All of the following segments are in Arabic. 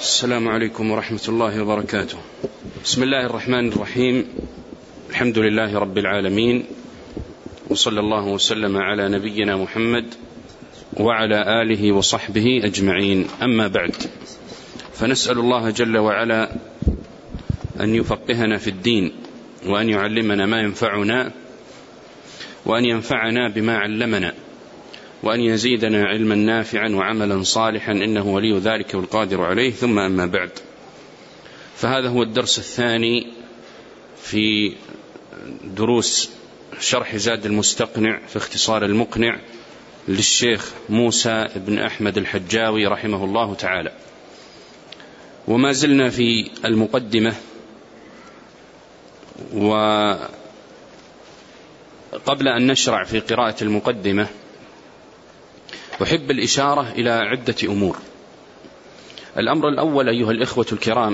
السلام عليكم ورحمة الله وبركاته. بسم الله الرحمن الرحيم. الحمد لله رب العالمين، وصلى الله وسلم على نبينا محمد وعلى آله وصحبه أجمعين. أما بعد، فنسأل الله جل وعلا أن يفقهنا في الدين، وأن يعلمنا ما ينفعنا، وأن ينفعنا بما علمنا، وأن يزيدنا علما نافعا وعملا صالحا، إنه ولي ذلك والقادر عليه. ثم أما بعد، فهذا هو الدرس الثاني في دروس شرح زاد المستقنع في اختصار المقنع للشيخ موسى بن أحمد الحجاوي رحمه الله تعالى. وما زلنا في المقدمة، وقبل أن نشرع في قراءة المقدمة أحب الإشارة إلى عدة أمور. الأمر الأول أيها الإخوة الكرام،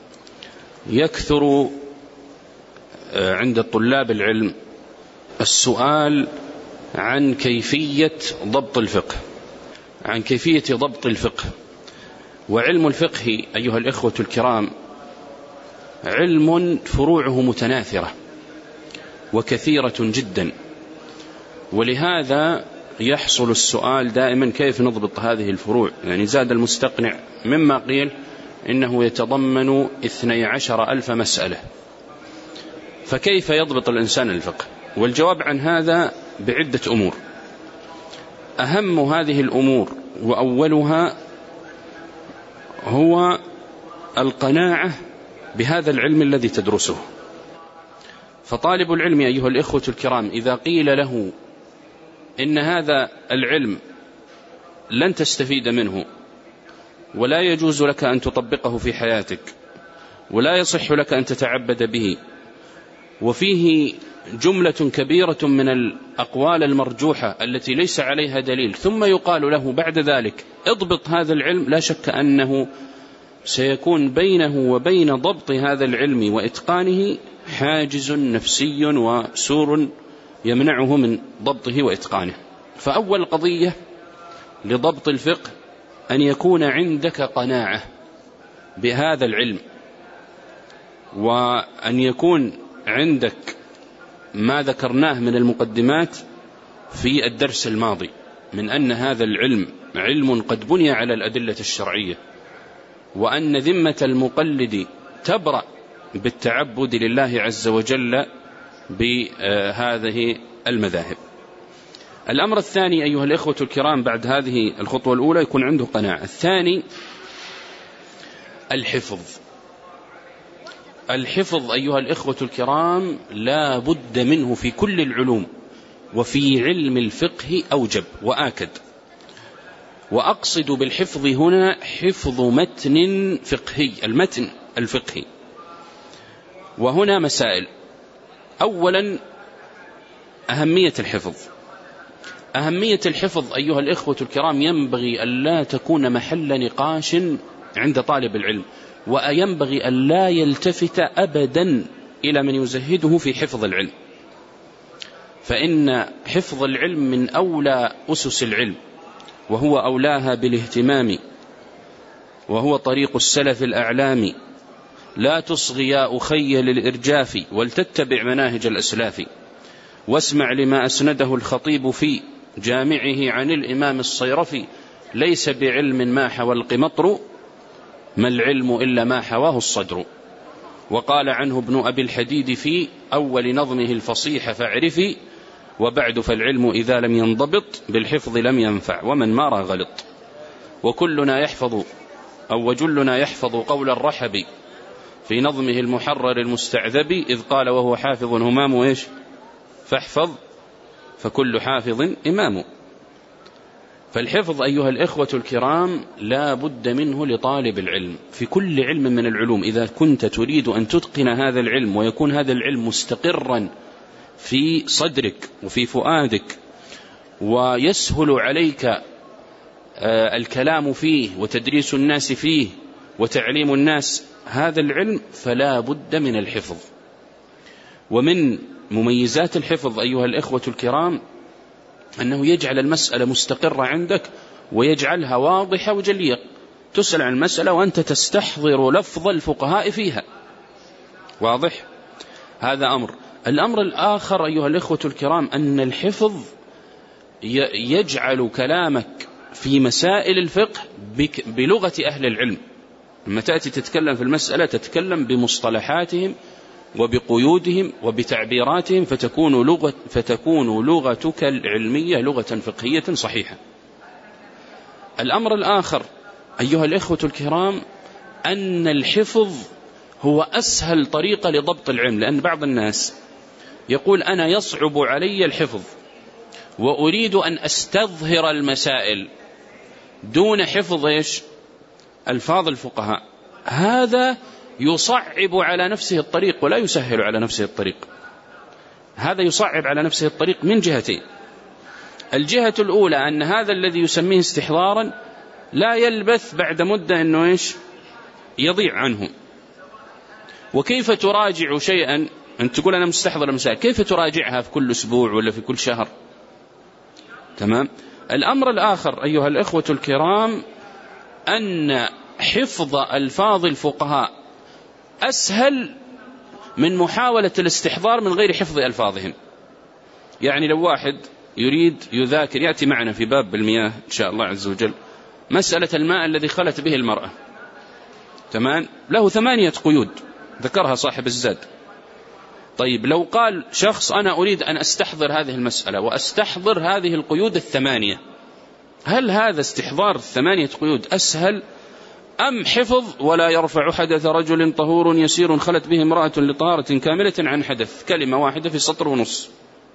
يكثر عند طلاب العلم السؤال عن كيفية ضبط الفقه، وعلم الفقه أيها الإخوة الكرام علم فروعه متناثرة وكثيرة جدا، ولهذا يحصل السؤال دائما كيف نضبط هذه الفروع. يعني زاد المستقنع مما قيل إنه يتضمن 12,000 مسألة، فكيف يضبط الإنسان الفقه؟ والجواب عن هذا بعدة أمور. أهم هذه الأمور وأولها هو القناعة بهذا العلم الذي تدرسه. فطالب العلم أيها الإخوة الكرام إذا قيل له إن هذا العلم لن تستفيد منه، ولا يجوز لك أن تطبقه في حياتك، ولا يصح لك أن تتعبد به، وفيه جملة كبيرة من الأقوال المرجوحة التي ليس عليها دليل، ثم يقال له بعد ذلك اضبط هذا العلم، لا شك أنه سيكون بينه وبين ضبط هذا العلم وإتقانه حاجز نفسي وسور يمنعه من ضبطه وإتقانه. فأول قضية لضبط الفقه أن يكون عندك قناعة بهذا العلم، وأن يكون عندك ما ذكرناه من المقدمات في الدرس الماضي من أن هذا العلم علم قد بني على الأدلة الشرعية، وأن ذمة المقلد تبرأ بالتعبد لله عز وجل بهذه المذاهب. الأمر الثاني أيها الإخوة الكرام بعد هذه الخطوة الأولى يكون عنده قناعة. الثاني الحفظ أيها الإخوة الكرام لا بد منه في كل العلوم، وفي علم الفقه أوجب وآكد. وأقصد بالحفظ هنا حفظ متن فقهي، المتن الفقهي. وهنا مسائل. أولا أهمية الحفظ أيها الإخوة الكرام ينبغي ألا تكون محل نقاش عند طالب العلم، وينبغي ألا يلتفت أبدا إلى من يزهده في حفظ العلم، فإن حفظ العلم من أولى أسس العلم، وهو أولاها بالاهتمام، وهو طريق السلف الأعلام. لا تصغي يا أخي للإرجاف، ولتتبع مناهج الأسلاف، واسمع لما أسنده الخطيب في جامعه عن الإمام الصيرفي. ليس بعلم ما حوى القمطر، ما العلم إلا ما حواه الصدر. وقال عنه ابن أبي الحديد في أول نظمه الفصيح فاعرفي، وبعد فالعلم إذا لم ينضبط بالحفظ لم ينفع، ومن مارى غلط. وكلنا يحفظ وجلنا يحفظ قول الرحبي في نظمه المحرر المستعذب، إذ قال وهو حافظ همام إيش فاحفظ، فكل حافظ إمام. فالحفظ أيها الإخوة الكرام لا بد منه لطالب العلم في كل علم من العلوم. إذا كنت تريد أن تتقن هذا العلم ويكون هذا العلم مستقرا في صدرك وفي فؤادك، ويسهل عليك الكلام فيه وتدريس الناس فيه وتعليم الناس هذا العلم، فلا بد من الحفظ. ومن مميزات الحفظ أيها الإخوة الكرام أنه يجعل المسألة مستقرة عندك، ويجعلها واضحة وجلية. تسأل عن المسألة وأنت تستحضر لفظ الفقهاء فيها. واضح؟ هذا أمر. الأمر الآخر أيها الإخوة الكرام أن الحفظ يجعل كلامك في مسائل الفقه بلغة أهل العلم. لما تأتي تتكلم في المسألة تتكلم بمصطلحاتهم وبقيودهم وبتعبيراتهم، فتكون لغتك العلمية لغة فقهية صحيحة. الأمر الآخر أيها الإخوة الكرام أن الحفظ هو أسهل طريقة لضبط العلم، لأن بعض الناس يقول أنا يصعب علي الحفظ وأريد أن أستظهر المسائل دون حفظ ألفاظ الفقهاء. هذا يصعب على نفسه الطريق ولا يسهل على نفسه الطريق. هذا يصعب على نفسه الطريق من جهتين. الجهة الأولى أن هذا الذي يسميه استحضارا لا يلبث بعد مدة أنه يضيع عنه. وكيف تراجع شيئا أنت تقول أنا مستحضر المسائل، كيف تراجعها في كل أسبوع ولا في كل شهر؟ تمام. الأمر الآخر أيها الإخوة الكرام أن حفظ ألفاظ الفقهاء أسهل من محاولة الاستحضار من غير حفظ ألفاظهم. يعني لو واحد يريد يذاكر، يأتي معنا في باب المياه إن شاء الله عز وجل مسألة الماء الذي خلت به المرأة، تمام، له 8 قيود ذكرها صاحب الزاد. طيب لو قال شخص أنا أريد أن أستحضر هذه المسألة وأستحضر هذه القيود 8، هل هذا استحضار 8 قيود أسهل أم حفظ ولا يرفع حدث رجل طهور يسير خلت به امرأة لطهارة كاملة عن حدث، كلمة واحدة في سطر ونص؟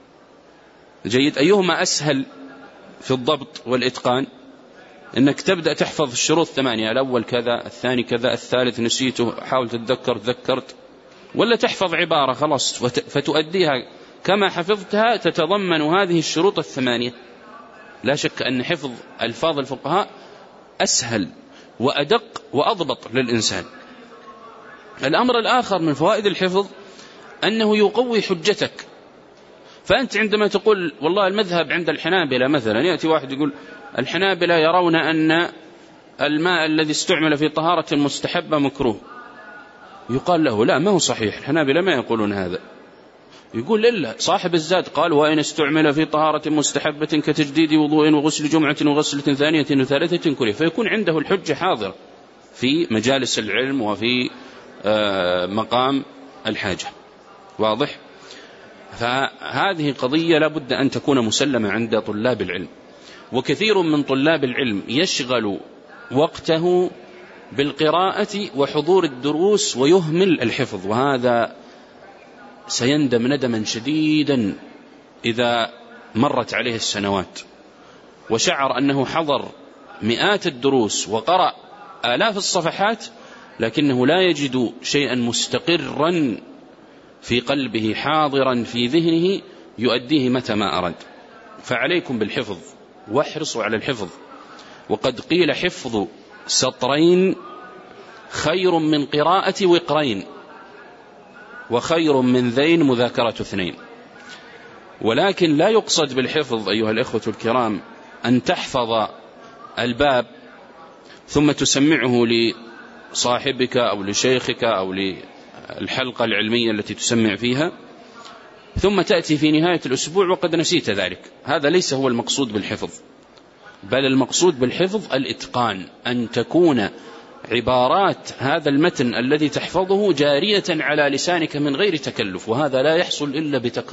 جيد. أيهما أسهل في الضبط والإتقان؟ إنك تبدأ تحفظ الشروط 8، الأول كذا، الثاني كذا، الثالث نسيته حاول تتذكر ذكرت، ولا تحفظ عبارة خلاص فتؤديها كما حفظتها تتضمن هذه الشروط 8؟ لا شك أن حفظ ألفاظ الفقهاء أسهل وأدق وأضبط للإنسان. الأمر الآخر من فوائد الحفظ أنه يقوي حجتك. فأنت عندما تقول والله المذهب عند الحنابلة مثلا، يأتي واحد يقول الحنابلة يرون أن الماء الذي استعمل في طهارة مستحبة مكروه، يقال له لا ما هو صحيح، الحنابلة ما يقولون هذا. يقول إلا صاحب الزاد قال وإن استعمل في طهارة مستحبة كتجديد وضوء وغسل جمعة وغسلة ثانية وثالثة كره، فيكون عنده الحجة حاضرة في مجالس العلم وفي مقام الحاجة. واضح؟ فهذه قضية لابد أن تكون مسلمة عند طلاب العلم. وكثير من طلاب العلم يشغل وقته بالقراءة وحضور الدروس ويهمل الحفظ، وهذا سيندم ندما شديدا إذا مرت عليه السنوات وشعر أنه حضر مئات الدروس وقرأ آلاف الصفحات لكنه لا يجد شيئا مستقرا في قلبه حاضرا في ذهنه يؤديه متى ما أراد. فعليكم بالحفظ واحرصوا على الحفظ. وقد قيل حفظ سطرين خير من قراءة وقرين، وخير من ذين مذاكرة 2. ولكن لا يقصد بالحفظ أيها الإخوة الكرام أن تحفظ الباب ثم تسمعه لصاحبك أو لشيخك أو للحلقة العلمية التي تسمع فيها ثم تأتي في نهاية الأسبوع وقد نسيت ذلك. هذا ليس هو المقصود بالحفظ، بل المقصود بالحفظ الإتقان، أن تكون عبارات هذا المتن الذي تحفظه جارية على لسانك من غير تكلف. وهذا لا يحصل إلا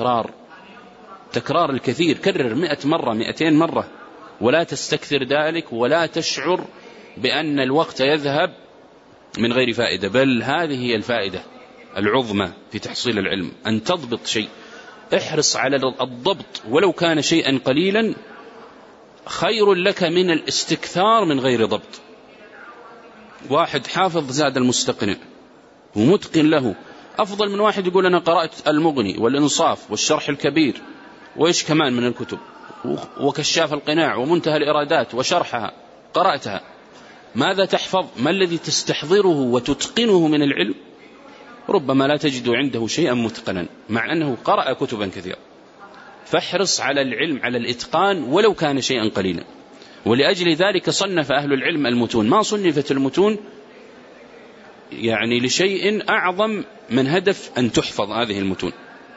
تكرار الكثير. كرر 100 مرة 200 مرة ولا تستكثر ذلك ولا تشعر بأن الوقت يذهب من غير فائدة، بل هذه هي الفائدة العظمى في تحصيل العلم، أن تضبط شيء. احرص على الضبط ولو كان شيئا قليلا، خير لك من الاستكثار من غير ضبط. واحد حافظ زاد المستقنع ومتقن له أفضل من واحد يقول أنا قرأت المغني والإنصاف والشرح الكبير وإيش كمان من الكتب وكشاف القناع ومنتهى الإرادات وشرحها قرأتها. ماذا تحفظ؟ ما الذي تستحضره وتتقنه من العلم؟ ربما لا تجد عنده شيئا متقنا مع أنه قرأ كتبا كثيرة. فاحرص على العلم، على الإتقان ولو كان شيئا قليلا. ولأجل ذلك صنف أهل العلم المتون. ما صنفت المتون يعني لشيء أعظم من هدف أن تحفظ هذه المتون.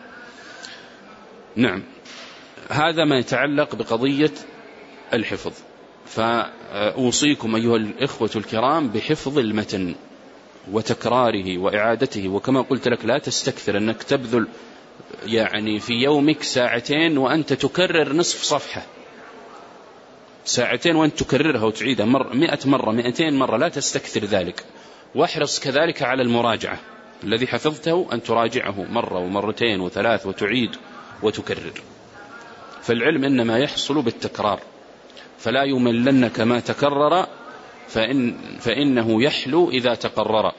نعم، هذا ما يتعلق بقضية الحفظ. فأوصيكم أيها الإخوة الكرام بحفظ المتن وتكراره وإعادته. وكما قلت لك لا تستكثر أنك تبذل يعني في يومك ساعتين وأنت تكرر نصف صفحة، ساعتين وأنت تكررها وتعيدها 100 مرة 200 مرة، لا تستكثر ذلك. واحرص كذلك على المراجعة، الذي حفظته أن تراجعه مرة ومرتين وثلاث وتعيد وتكرر. فالعلم إنما يحصل بالتكرار، فلا يملنك ما تكرر فإنه يحلو إذا تقرر.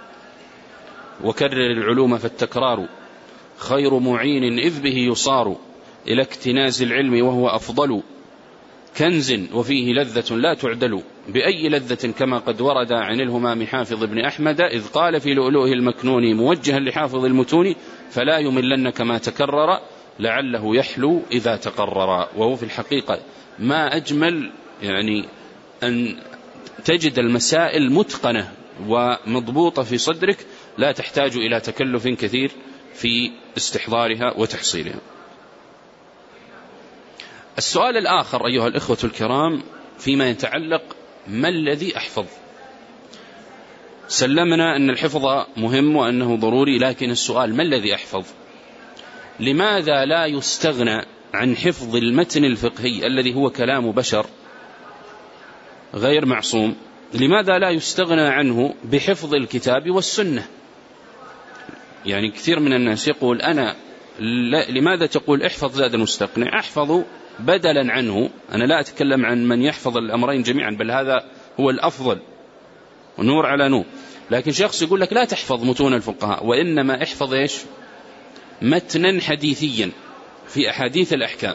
وكرر العلوم فالتكرار خير معين إذ به يصار إلى اكتناز العلم وهو أفضل كنز وفيه لذة لا تعدل بأي لذة كما قد ورد عن الهمام حافظ ابن أحمد إذ قال في لؤلؤه المكنون موجها لحافظ المتون فلا يملنك ما تكرر لعله يحلو إذا تقرر. وهو في الحقيقة ما أجمل يعني أن تجد المسائل متقنة ومضبوطة في صدرك، لا تحتاج إلى تكلف كثير في استحضارها وتحصيلها. السؤال الآخر أيها الإخوة الكرام فيما يتعلق ما الذي أحفظ. سلمنا أن الحفظ مهم وأنه ضروري، لكن السؤال ما الذي أحفظ؟ لماذا لا يستغنى عن حفظ المتن الفقهي الذي هو كلام بشر غير معصوم؟ لماذا لا يستغنى عنه بحفظ الكتاب والسنة؟ يعني كثير من الناس يقول أنا لماذا تقول احفظ زاد المستقنع؟ أحفظ بدلا عنه. أنا لا أتكلم عن من يحفظ الأمرين جميعا، بل هذا هو الأفضل ونور على نور. لكن شخص يقول لك لا تحفظ متون الفقهاء، وإنما احفظ إيش؟ متنا حديثيا في أحاديث الأحكام.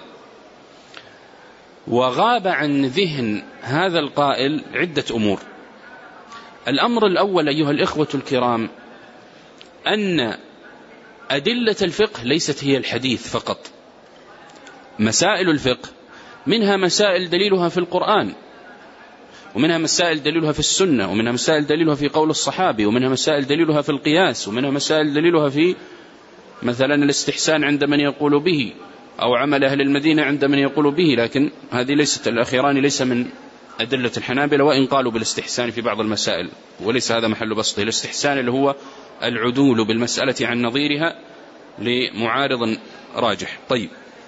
وغاب عن ذهن هذا القائل عدة أمور. الأمر الأول أيها الإخوة الكرام أن أدلة الفقه ليست هي الحديث فقط. مسائل الفقه منها مسائل دليلها في القرآن، ومنها مسائل دليلها في السنة، ومنها مسائل دليلها في قول الصحابي، ومنها مسائل دليلها في القياس، ومنها مسائل دليلها في مثلا الاستحسان عند من يقول به، أو عمل أهل المدينة عند من يقول به. لكن هذه ليست، الأخيران ليس من أدلة الحنابلة، وإن قالوا بالاستحسان في بعض المسائل، وليس هذا محل بسطه. الاستحسان اللي هو العدول بالمسألة عن نظيرها لمعارض راجح. طيب،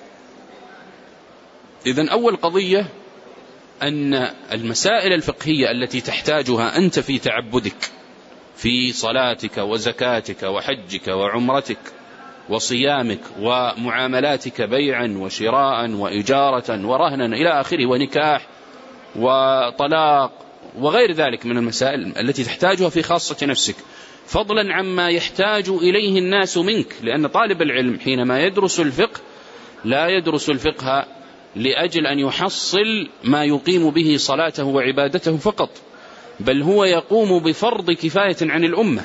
إذن أول قضية أن المسائل الفقهية التي تحتاجها أنت في تعبدك في صلاتك وزكاتك وحجك وعمرتك وصيامك ومعاملاتك بيعا وشراء وإجارة ورهنا إلى آخره، ونكاح وطلاق وغير ذلك من المسائل التي تحتاجها في خاصة نفسك، فضلا عما يحتاج إليه الناس منك. لأن طالب العلم حينما يدرس الفقه لا يدرس الفقه لأجل أن يحصل ما يقيم به صلاته وعبادته فقط، بل هو يقوم بفرض كفاية عن الأمة.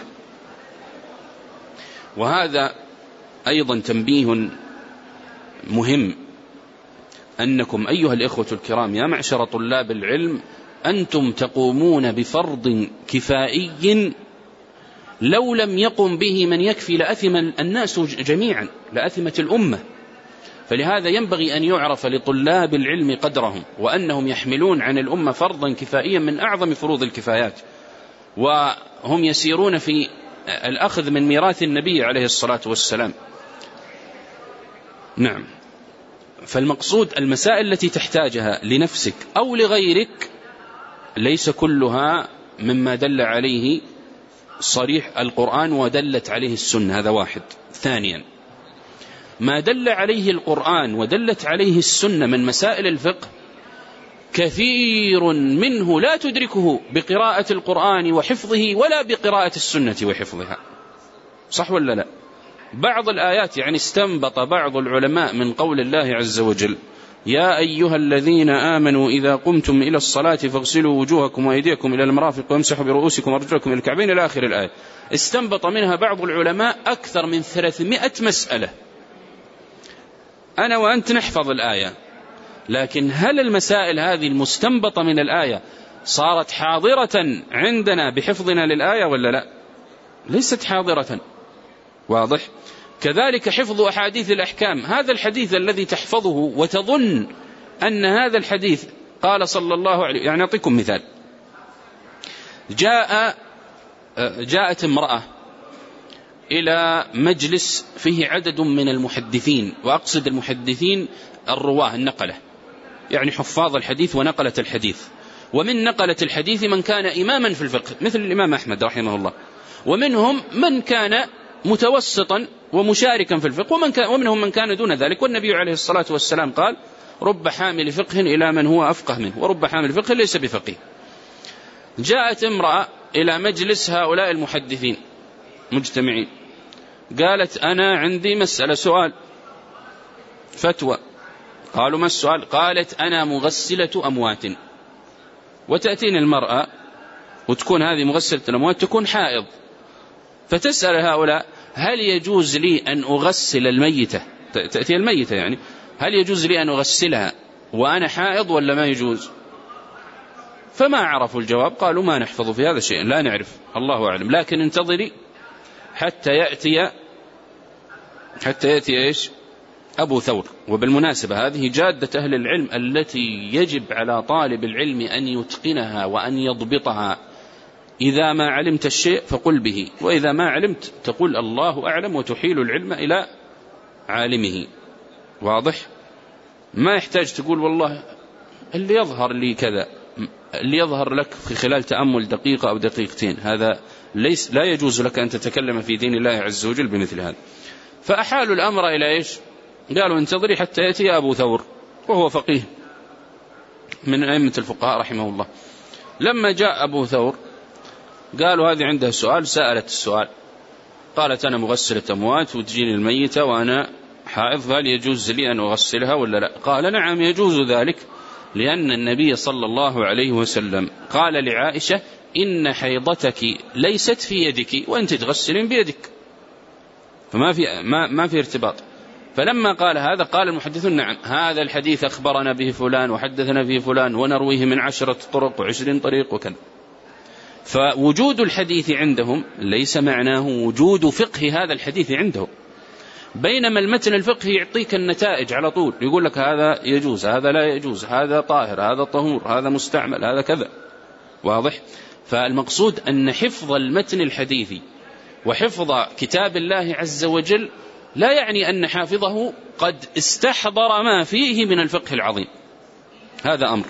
وهذا أيضا تنبيه مهم، أنكم أيها الإخوة الكرام يا معشر طلاب العلم أنتم تقومون بفرض كفائي لو لم يقم به من يكفي لأثم الناس جميعا، لأثمة الأمة. فلهذا ينبغي أن يعرف لطلاب العلم قدرهم، وأنهم يحملون عن الأمة فرضا كفائيا من أعظم فروض الكفايات، وهم يسيرون في الأخذ من ميراث النبي عليه الصلاة والسلام. نعم، فالمقصود المسائل التي تحتاجها لنفسك أو لغيرك ليس كلها مما دل عليه صريح القرآن ودلت عليه السنة، هذا واحد. ثانيا، ما دل عليه القرآن ودلت عليه السنة من مسائل الفقه كثير منه لا تدركه بقراءة القرآن وحفظه ولا بقراءة السنة وحفظها، صح ولا لا؟ بعض الآيات يعني استنبط بعض العلماء من قول الله عز وجل يا أيها الذين آمنوا إذا قمتم إلى الصلاة فاغسلوا وجوهكم وأيديكم إلى المرافق وامسحوا برؤوسكم وأرجلكم إلى الكعبين إلى آخر الآية. استنبط منها بعض العلماء أكثر من 300 مسألة. أنا وأنت نحفظ الآية، لكن هل المسائل هذه المستنبطة من الآية صارت حاضرة عندنا بحفظنا للآية ولا لا؟ ليست حاضرة. واضح؟ كذلك حفظ أحاديث الأحكام، هذا الحديث الذي تحفظه وتظن أن هذا الحديث قال صلى الله عليه، يعني أعطيكم مثال. جاءت امرأة إلى مجلس فيه عدد من المحدثين، وأقصد المحدثين الرواه النقلة، يعني حفاظ الحديث ونقلة الحديث. ومن نقلة الحديث من كان إماما في الفقه مثل الإمام أحمد رحمه الله، ومنهم من كان متوسطا ومشاركا في الفقه، ومنهم من كان دون ذلك. والنبي عليه الصلاة والسلام قال: رب حامل فقه إلى من هو أفقه منه، ورب حامل فقه ليس بفقيه. جاءت امرأة إلى مجلس هؤلاء المحدثين مجتمعين، قالت: أنا عندي مسألة، سؤال، فتوى. قالوا: ما السؤال؟ قالت: أنا مغسلة أموات. وتأتيني المرأة وتكون هذه مغسلة الأموات تكون حائض، فتسأل هؤلاء: هل يجوز لي أن أغسل الميتة؟ تأتي الميتة يعني، هل يجوز لي أن أغسلها وأنا حائض ولا ما يجوز؟ فما عرفوا الجواب، قالوا: ما نحفظ في هذا شيء، لا نعرف، الله أعلم، لكن انتظري حتى يأتي إيش؟ أبو ثور. وبالمناسبة هذه جادة أهل العلم التي يجب على طالب العلم أن يتقنها وأن يضبطها. إذا ما علمت الشيء فقل به، وإذا ما علمت تقول الله أعلم، وتحيل العلم إلى عالمه. واضح؟ ما يحتاج تقول والله اللي يظهر لي كذا، اللي يظهر لك في خلال تأمل دقيقة أو دقيقتين، هذا لا يجوز لك أن تتكلم في دين الله عز وجل بمثل هذا. فأحالوا الأمر إلى إيش؟ قالوا: انتظري حتى يأتي أبو ثور، وهو فقيه من أئمة الفقهاء رحمه الله. لما جاء أبو ثور قالوا: هذه عندها سؤال. سألت السؤال، قالت: أنا مغسلة أموات وتجيني الميتة وأنا حائض، هل يجوز لي أن أغسلها ولا لا؟ قال: نعم يجوز ذلك، لأن النبي صلى الله عليه وسلم قال لعائشة: إن حيضتك ليست في يدك وأنت تغسلين بيدك، فما في ارتباط. فلما قال هذا قال المحدثون: نعم، هذا الحديث أخبرنا به فلان وحدثنا به فلان ونرويه من 10 طرق و20 طريق وكذا. فوجود الحديث عندهم ليس معناه وجود فقه هذا الحديث عندهم، بينما المتن الفقهي يعطيك النتائج على طول، يقول لك هذا يجوز، هذا لا يجوز، هذا طاهر، هذا طهور، هذا مستعمل، هذا كذا. واضح؟ فالمقصود أن حفظ المتن الحديثي وحفظ كتاب الله عز وجل لا يعني أن حافظه قد استحضر ما فيه من الفقه العظيم، هذا أمر.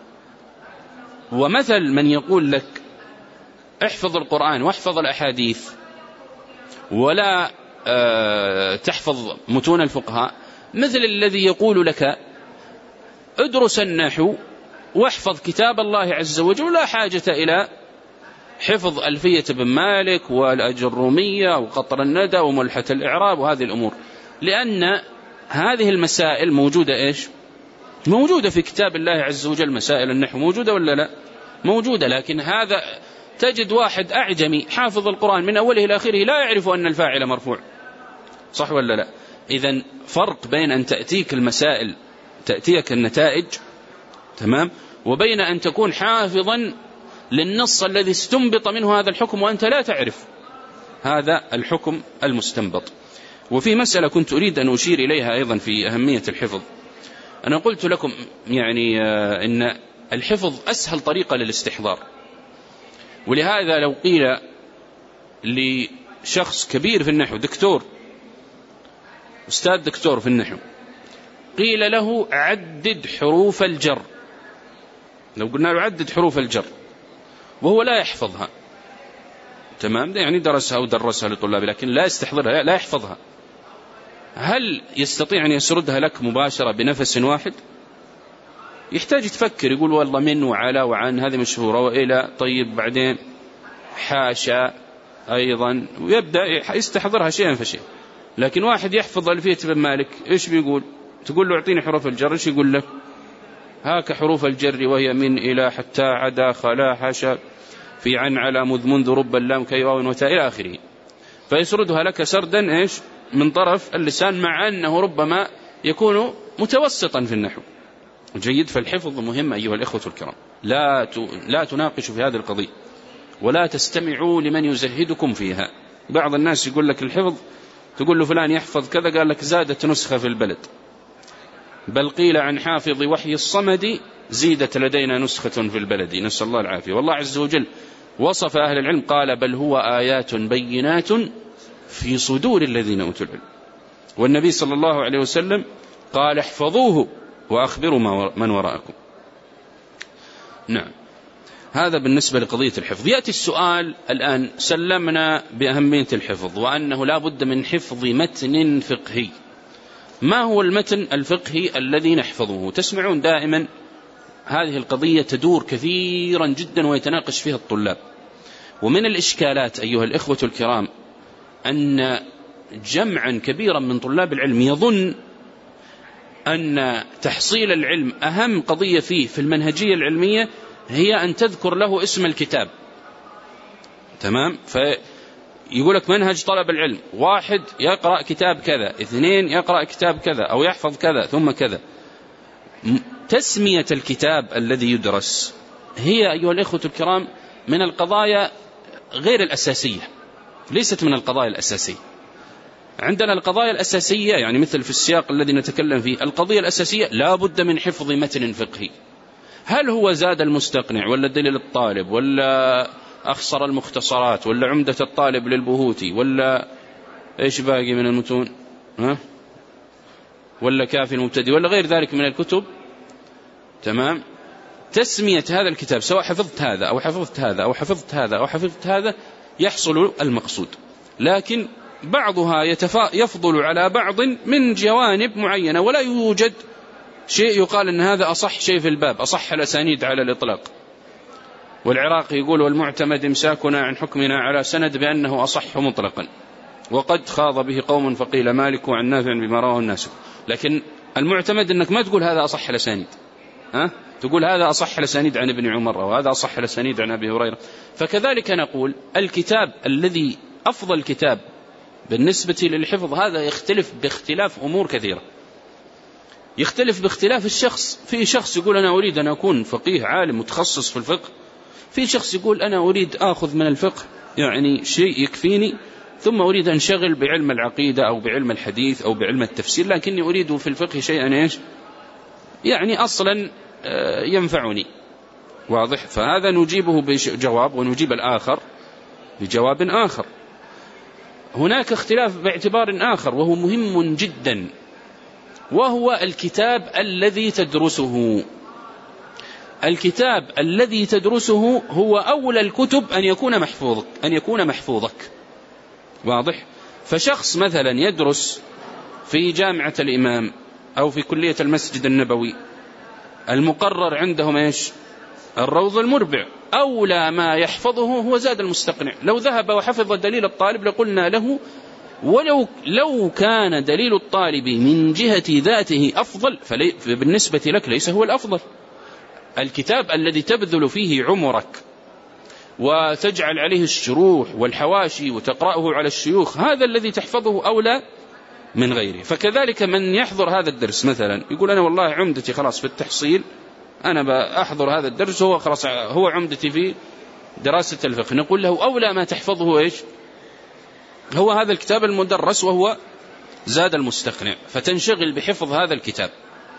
ومثل من يقول لك احفظ القرآن واحفظ الأحاديث ولا تحفظ متون الفقهاء، مثل الذي يقول لك ادرس النحو واحفظ كتاب الله عز وجل ولا حاجة إلى حفظ ألفية بن مالك والأجرومية وقطر الندى وملحة الإعراب وهذه الأمور، لأن هذه المسائل موجودة إيش؟ موجودة في كتاب الله عز وجل. مسائل النحو موجودة ولا لا؟ موجودة. لكن هذا تجد واحد أعجمي حافظ القرآن من أوله إلى آخره لا يعرف أن الفاعل مرفوع، صح ولا لا؟ إذن فرق بين أن تأتيك المسائل تأتيك النتائج، تمام، وبين أن تكون حافظا للنص الذي استنبط منه هذا الحكم وأنت لا تعرف هذا الحكم المستنبط. وفي مسألة كنت أريد أن أشير إليها أيضا في أهمية الحفظ. أنا قلت لكم يعني إن الحفظ أسهل طريقة للاستحضار، ولهذا لو قيل لشخص كبير في النحو، دكتور، أستاذ دكتور في النحو، قيل له عدد حروف الجر، لو قلنا له عدد حروف الجر وهو لا يحفظها، تمام، يعني درسها ودرسها لطلابه لكن لا يستحضرها، لا يحفظها، هل يستطيع أن يسردها لك مباشرة بنفس واحد؟ يحتاج تفكر، يقول والله من وعلى وعن هذه مشهورة وإلى، طيب بعدين حاشا أيضا، ويبدأ يستحضرها شيئا فشيئا. لكن واحد يحفظ ألفية بن مالك إيش بيقول؟ تقول له أعطيني حروف الجر، إيش يقول لك؟ هاك حروف الجر وهي من إلى حتى عدا خلا حاشا في عن على مذ منذ رب اللام كي واو وتاء إلى آخره، فيسردها لك سردا إيش من طرف اللسان، مع أنه ربما يكون متوسطا في النحو، جيد. فالحفظ مهم أيها الإخوة الكرام، لا تناقشوا في هذه القضية ولا تستمعوا لمن يزهدكم فيها. بعض الناس يقول لك الحفظ، تقول له فلان يحفظ كذا، قال لك زادت نسخة في البلد، بل قيل عن حافظ وحي الصمد زيدت لدينا نسخة في البلد، نسأل الله العافية. والله عز وجل وصف أهل العلم قال بل هو آيات بينات في صدور الذين أوتوا العلم. والنبي صلى الله عليه وسلم قال احفظوه وأخبروا من وراءكم. نعم، هذا بالنسبة لقضية الحفظ. يأتي السؤال الآن، سلمنا بأهمية الحفظ وأنه لا بد من حفظ متن فقهي. ما هو المتن الفقهي الذي نحفظه؟ تسمعون دائما هذه القضية تدور كثيرا جدا ويتناقش فيها الطلاب. ومن الإشكالات أيها الإخوة الكرام أن جمعا كبيرا من طلاب العلم يظن أن تحصيل العلم أهم قضية فيه في المنهجية العلمية هي أن تذكر له اسم الكتاب. تمام؟ فيقول لك منهج طلب العلم: 1 يقرأ كتاب كذا، 2 يقرأ كتاب كذا أو يحفظ كذا ثم كذا. تسمية الكتاب الذي يدرس هي أيها الإخوة الكرام من القضايا غير الأساسية، ليست من القضايا الأساسية. عندنا القضايا الأساسية يعني مثل في السياق الذي نتكلم فيه، القضية الأساسية لا بد من حفظ متن فقهي. هل هو زاد المستقنع ولا دليل الطالب ولا أخصر المختصرات ولا عمدة الطالب للبهوتي ولا إيش باقي من المتون، ولا كافي المبتدئ ولا غير ذلك من الكتب؟ تمام. تسمية هذا الكتاب سواء حفظت هذا أو حفظت هذا أو حفظت هذا أو حفظت هذا يحصل المقصود، لكن بعضها يفضل على بعض من جوانب معينة، ولا يوجد شيء يقال أن هذا أصح شيء في الباب، أصح الأسانيد على الإطلاق. والعراقي يقول: والمعتمد إمساكنا عن حكمنا على سند بأنه أصح مطلقا، وقد خاض به قوم فقيل مالك عن نافع بما رواه الناس. لكن المعتمد أنك ما تقول هذا أصح الأسانيد، تقول هذا أصح الأسانيد عن ابن عمر وهذا أصح الأسانيد عن أبي هريرة. فكذلك نقول الكتاب الذي أفضل كتاب بالنسبة للحفظ هذا يختلف باختلاف أمور كثيرة، يختلف باختلاف الشخص. في شخص يقول أنا أريد أن أكون فقيه عالم متخصص في الفقه، في شخص يقول أنا أريد أخذ من الفقه يعني شيء يكفيني، ثم أريد أن أنشغل بعلم العقيدة أو بعلم الحديث أو بعلم التفسير، لكني أريد في الفقه شيئا يعني أصلا ينفعني. واضح؟ فهذا نجيبه بجواب ونجيب الآخر بجواب آخر. هناك اختلاف باعتبار آخر وهو مهم جدا، وهو الكتاب الذي تدرسه. الكتاب الذي تدرسه هو أولى الكتب أن يكون محفوظك. واضح؟ فشخص مثلا يدرس في جامعة الإمام أو في كلية المسجد النبوي، المقرر عندهم إيش؟ الروض المربع. أولى ما يحفظه هو زاد المستقنع. لو ذهب وحفظ دليل الطالب لقلنا له لو كان دليل الطالب من جهة ذاته أفضل فبالنسبة لك ليس هو الأفضل. الكتاب الذي تبذل فيه عمرك وتجعل عليه الشروح والحواشي وتقرأه على الشيوخ، هذا الذي تحفظه أولى من غيره. فكذلك من يحضر هذا الدرس مثلا يقول أنا والله عمدتي خلاص في التحصيل، أنا بأحضر هذا الدرس، هو خلاص هو عمدتي في دراسة الفقه، نقول له أولى ما تحفظه إيش؟ هو هذا الكتاب المدرس وهو زاد المستقنع، فتنشغل بحفظ هذا الكتاب.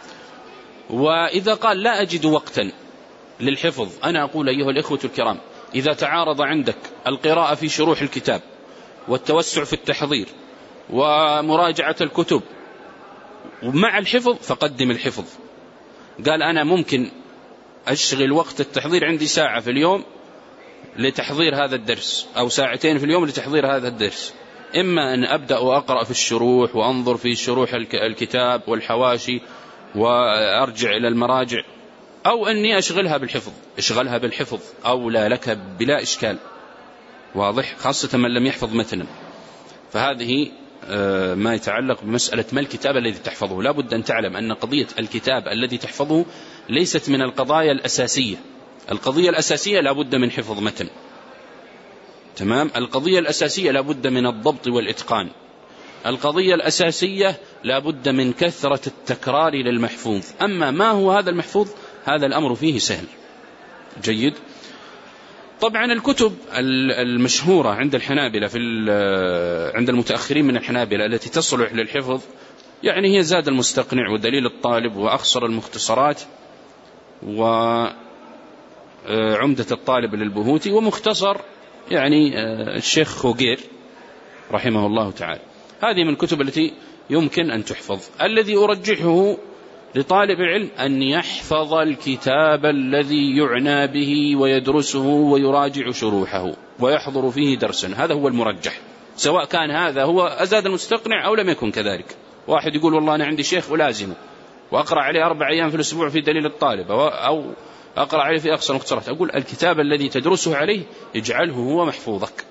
وإذا قال لا أجد وقتا للحفظ، أنا أقول أيها الإخوة الكرام إذا تعارض عندك القراءة في شروح الكتاب والتوسع في التحضير ومراجعة الكتب ومع الحفظ فقدم الحفظ. قال أنا ممكن أشغل وقت التحضير، عندي ساعة في اليوم لتحضير هذا الدرس أو ساعتين في اليوم لتحضير هذا الدرس، إما أن أبدأ وأقرأ في الشروح وأنظر في شروح الكتاب والحواشي وأرجع إلى المراجع، أو أني أشغلها بالحفظ. اشغلها بالحفظ أولى لك بلا إشكال. واضح؟ خاصة من لم يحفظ متنا. فهذه ما يتعلق بمسألة ما الكتاب الذي تحفظه. لا بد أن تعلم أن قضية الكتاب الذي تحفظه ليست من القضايا الأساسية. القضية الأساسية لا بد من حفظ متن. تمام؟ القضية الأساسية لا بد من الضبط والإتقان. القضية الأساسية لا بد من كثرة التكرار للمحفوظ. أما ما هو هذا المحفوظ هذا الأمر فيه سهل. جيد. طبعا الكتب المشهورة عند الحنابلة عند المتأخرين من الحنابلة التي تصلح للحفظ يعني هي زاد المستقنع ودليل الطالب وأخصر المختصرات وعمدة الطالب للبهوتي ومختصر يعني الشيخ خوغير رحمه الله تعالى. هذه من الكتب التي يمكن أن تحفظ. الذي أرجحه لطالب العلم أن يحفظ الكتاب الذي يعنى به ويدرسه ويراجع شروحه ويحضر فيه درسا. هذا هو المرجح، سواء كان هذا هو أزاد المستقنع أو لم يكن كذلك. واحد يقول والله أنا عندي شيخ ولازمه وأقرأ عليه 4 أيام في الأسبوع في دليل الطالب أو أقرأ عليه في أقصى المختصرات. أقول الكتاب الذي تدرسه عليه اجعله هو محفوظك.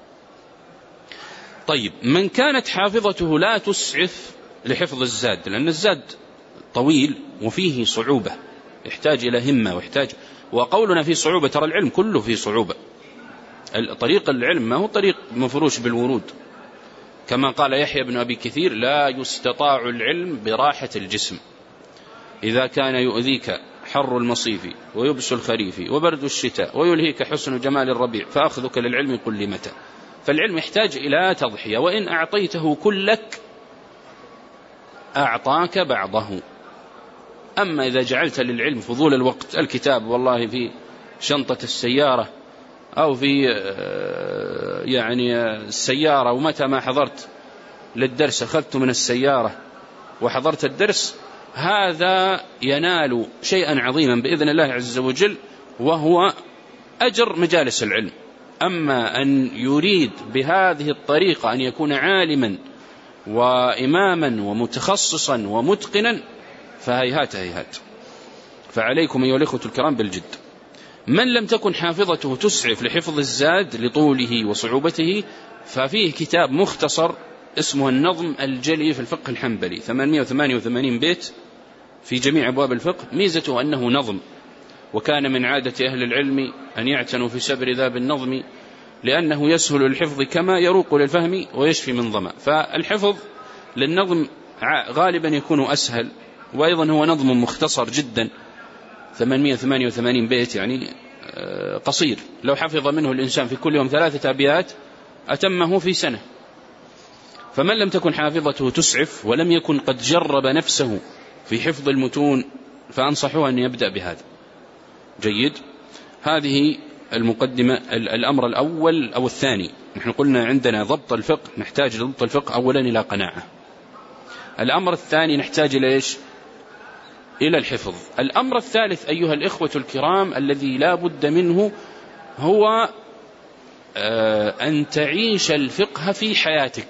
طيب، من كانت حافظته لا تسعف لحفظ الزاد، لأن الزاد طويل وفيه صعوبة يحتاج إلى همة وقولنا فيه صعوبة، ترى العلم كله فيه صعوبة. طريق العلم ما هو طريق مفروش بالورود، كما قال يحيى بن أبي كثير لا يستطاع العلم براحة الجسم. إذا كان يؤذيك حر المصيف ويبس الخريف وبرد الشتاء ويلهيك حسن جمال الربيع فأخذك للعلم قل لي متى. فالعلم يحتاج إلى تضحية، وإن أعطيته كلك أعطاك بعضه. أما إذا جعلت للعلم فضول الوقت، الكتاب والله في شنطة السيارة أو في يعني السيارة، ومتى ما حضرت للدرس أخذت من السيارة وحضرت الدرس، هذا ينال شيئا عظيما بإذن الله عز وجل وهو أجر مجالس العلم. أما أن يريد بهذه الطريقة أن يكون عالما وإماما ومتخصصا ومتقنا فهيهات هيهات. فعليكم أيها الإخوة الكرام بالجد. من لم تكن حافظته تسعف لحفظ الزاد لطوله وصعوبته، ففيه كتاب مختصر اسمه النظم الجلي في الفقه الحنبلي، 888 بيت في جميع أبواب الفقه. ميزته أنه نظم، وكان من عادة أهل العلم أن يعتنوا في سبر ذا بالنظم لأنه يسهل الحفظ كما يروق للفهم ويشفي من ظما. فالحفظ للنظم غالبا يكون أسهل، وأيضا هو نظم مختصر جدا، 888 بيت يعني قصير. لو حفظ منه الإنسان في كل يوم 3 أبيات أتمه في سنة. فمن لم تكن حافظته تسعف ولم يكن قد جرب نفسه في حفظ المتون فأنصحه أن يبدأ بهذا. جيد. هذه المقدمة. الأمر الأول أو الثاني، نحن قلنا عندنا ضبط الفقه، نحتاج لضبط الفقه أولا إلى قناعة. الأمر الثاني نحتاج إلى إيش؟ إلى الحفظ. الأمر الثالث أيها الإخوة الكرام الذي لا بد منه هو أن تعيش الفقه في حياتك،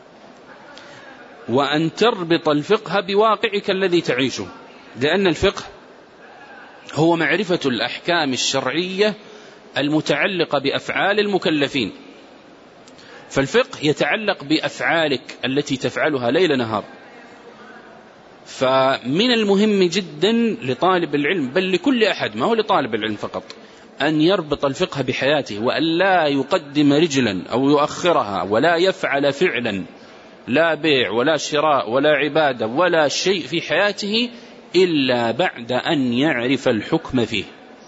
وأن تربط الفقه بواقعك الذي تعيشه، لأن الفقه هو معرفة الأحكام الشرعية المتعلقة بأفعال المكلفين. فالفقه يتعلق بأفعالك التي تفعلها ليل نهار. فمن المهم جدا لطالب العلم، بل لكل أحد، ما هو لطالب العلم فقط، أن يربط الفقه بحياته، وأن لا يقدم رجلا أو يؤخرها، ولا يفعل فعلا، لا بيع ولا شراء ولا عبادة ولا شيء في حياته إلا بعد أن يعرف الحكم فيه.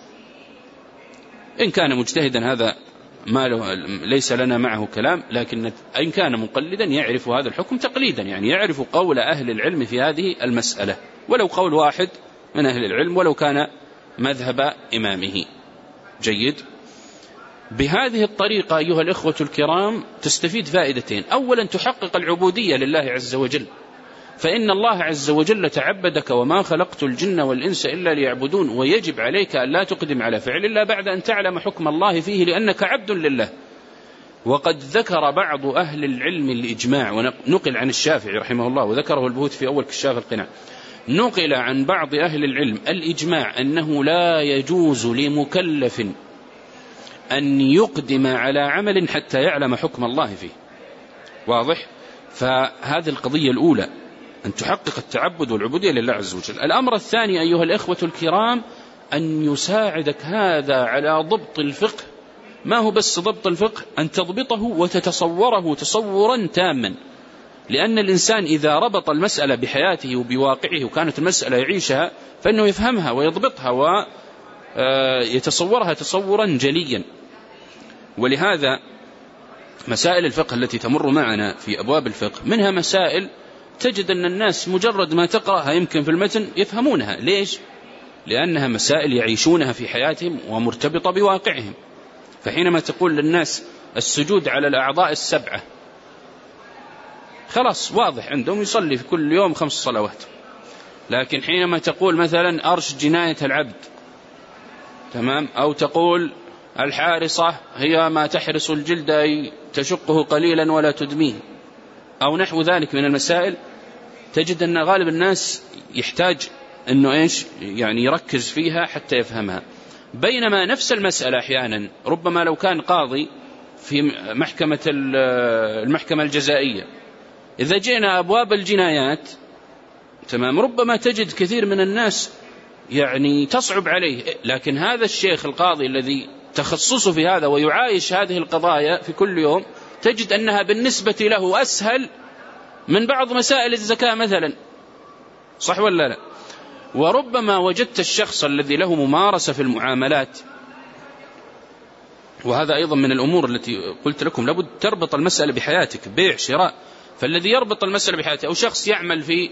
إن كان مجتهدا هذا ما ليس لنا معه كلام، لكن إن كان مقلدا يعرف هذا الحكم تقليدا، يعني يعرف قول أهل العلم في هذه المسألة، ولو قول واحد من أهل العلم ولو كان مذهب إمامه. جيد. بهذه الطريقة أيها الإخوة الكرام تستفيد فائدتين. أولا تحقق العبودية لله عز وجل، فإن الله عز وجل تعبدك وما خلقت الجن والإنس إلا ليعبدون، ويجب عليك أن لا تقدم على فعل إلا بعد أن تعلم حكم الله فيه، لأنك عبد لله. وقد ذكر بعض أهل العلم الإجماع، ونقل عن الشافعي رحمه الله، وذكره البهوت في أول كشاف القناع، نقل عن بعض أهل العلم الإجماع أنه لا يجوز لمكلف أن يقدم على عمل حتى يعلم حكم الله فيه. واضح؟ فهذه القضية الأولى، أن تحقق التعبد والعبودية لله عز وجل. الأمر الثاني أيها الإخوة الكرام أن يساعدك هذا على ضبط الفقه. ما هو بس ضبط الفقه، أن تضبطه وتتصوره تصورا تاما، لأن الإنسان إذا ربط المسألة بحياته وبواقعه وكانت المسألة يعيشها فإنه يفهمها ويضبطها ويتصورها تصورا جليا. ولهذا مسائل الفقه التي تمر معنا في أبواب الفقه منها مسائل تجد أن الناس مجرد ما تقرأها يمكن في المتن يفهمونها. ليش؟ لأنها مسائل يعيشونها في حياتهم ومرتبطة بواقعهم. فحينما تقول للناس السجود على الأعضاء السبعة خلاص واضح عندهم، يصلي في كل يوم 5 صلوات. لكن حينما تقول مثلا أرش جناية العبد، تمام، أو تقول الحارصة هي ما تحرس الجلد تشقه قليلا ولا تدميه، أو نحو ذلك من المسائل، تجد أن غالب الناس يحتاج أنه إيش يعني يركز فيها حتى يفهمها. بينما نفس المسألة أحيانا ربما لو كان قاضي في المحكمة الجزائية، إذا جئنا أبواب الجنايات، تمام، ربما تجد كثير من الناس يعني تصعب عليه. لكن هذا الشيخ القاضي الذي تخصصه في هذا ويعايش هذه القضايا في كل يوم، تجد أنها بالنسبة له أسهل من بعض مسائل الزكاة مثلا، صح ولا لا؟ وربما وجدت الشخص الذي له ممارسة في المعاملات، وهذا أيضا من الأمور التي قلت لكم لابد تربط المسألة بحياتك، بيع شراء. فالذي يربط المسألة بحياته، أو شخص يعمل في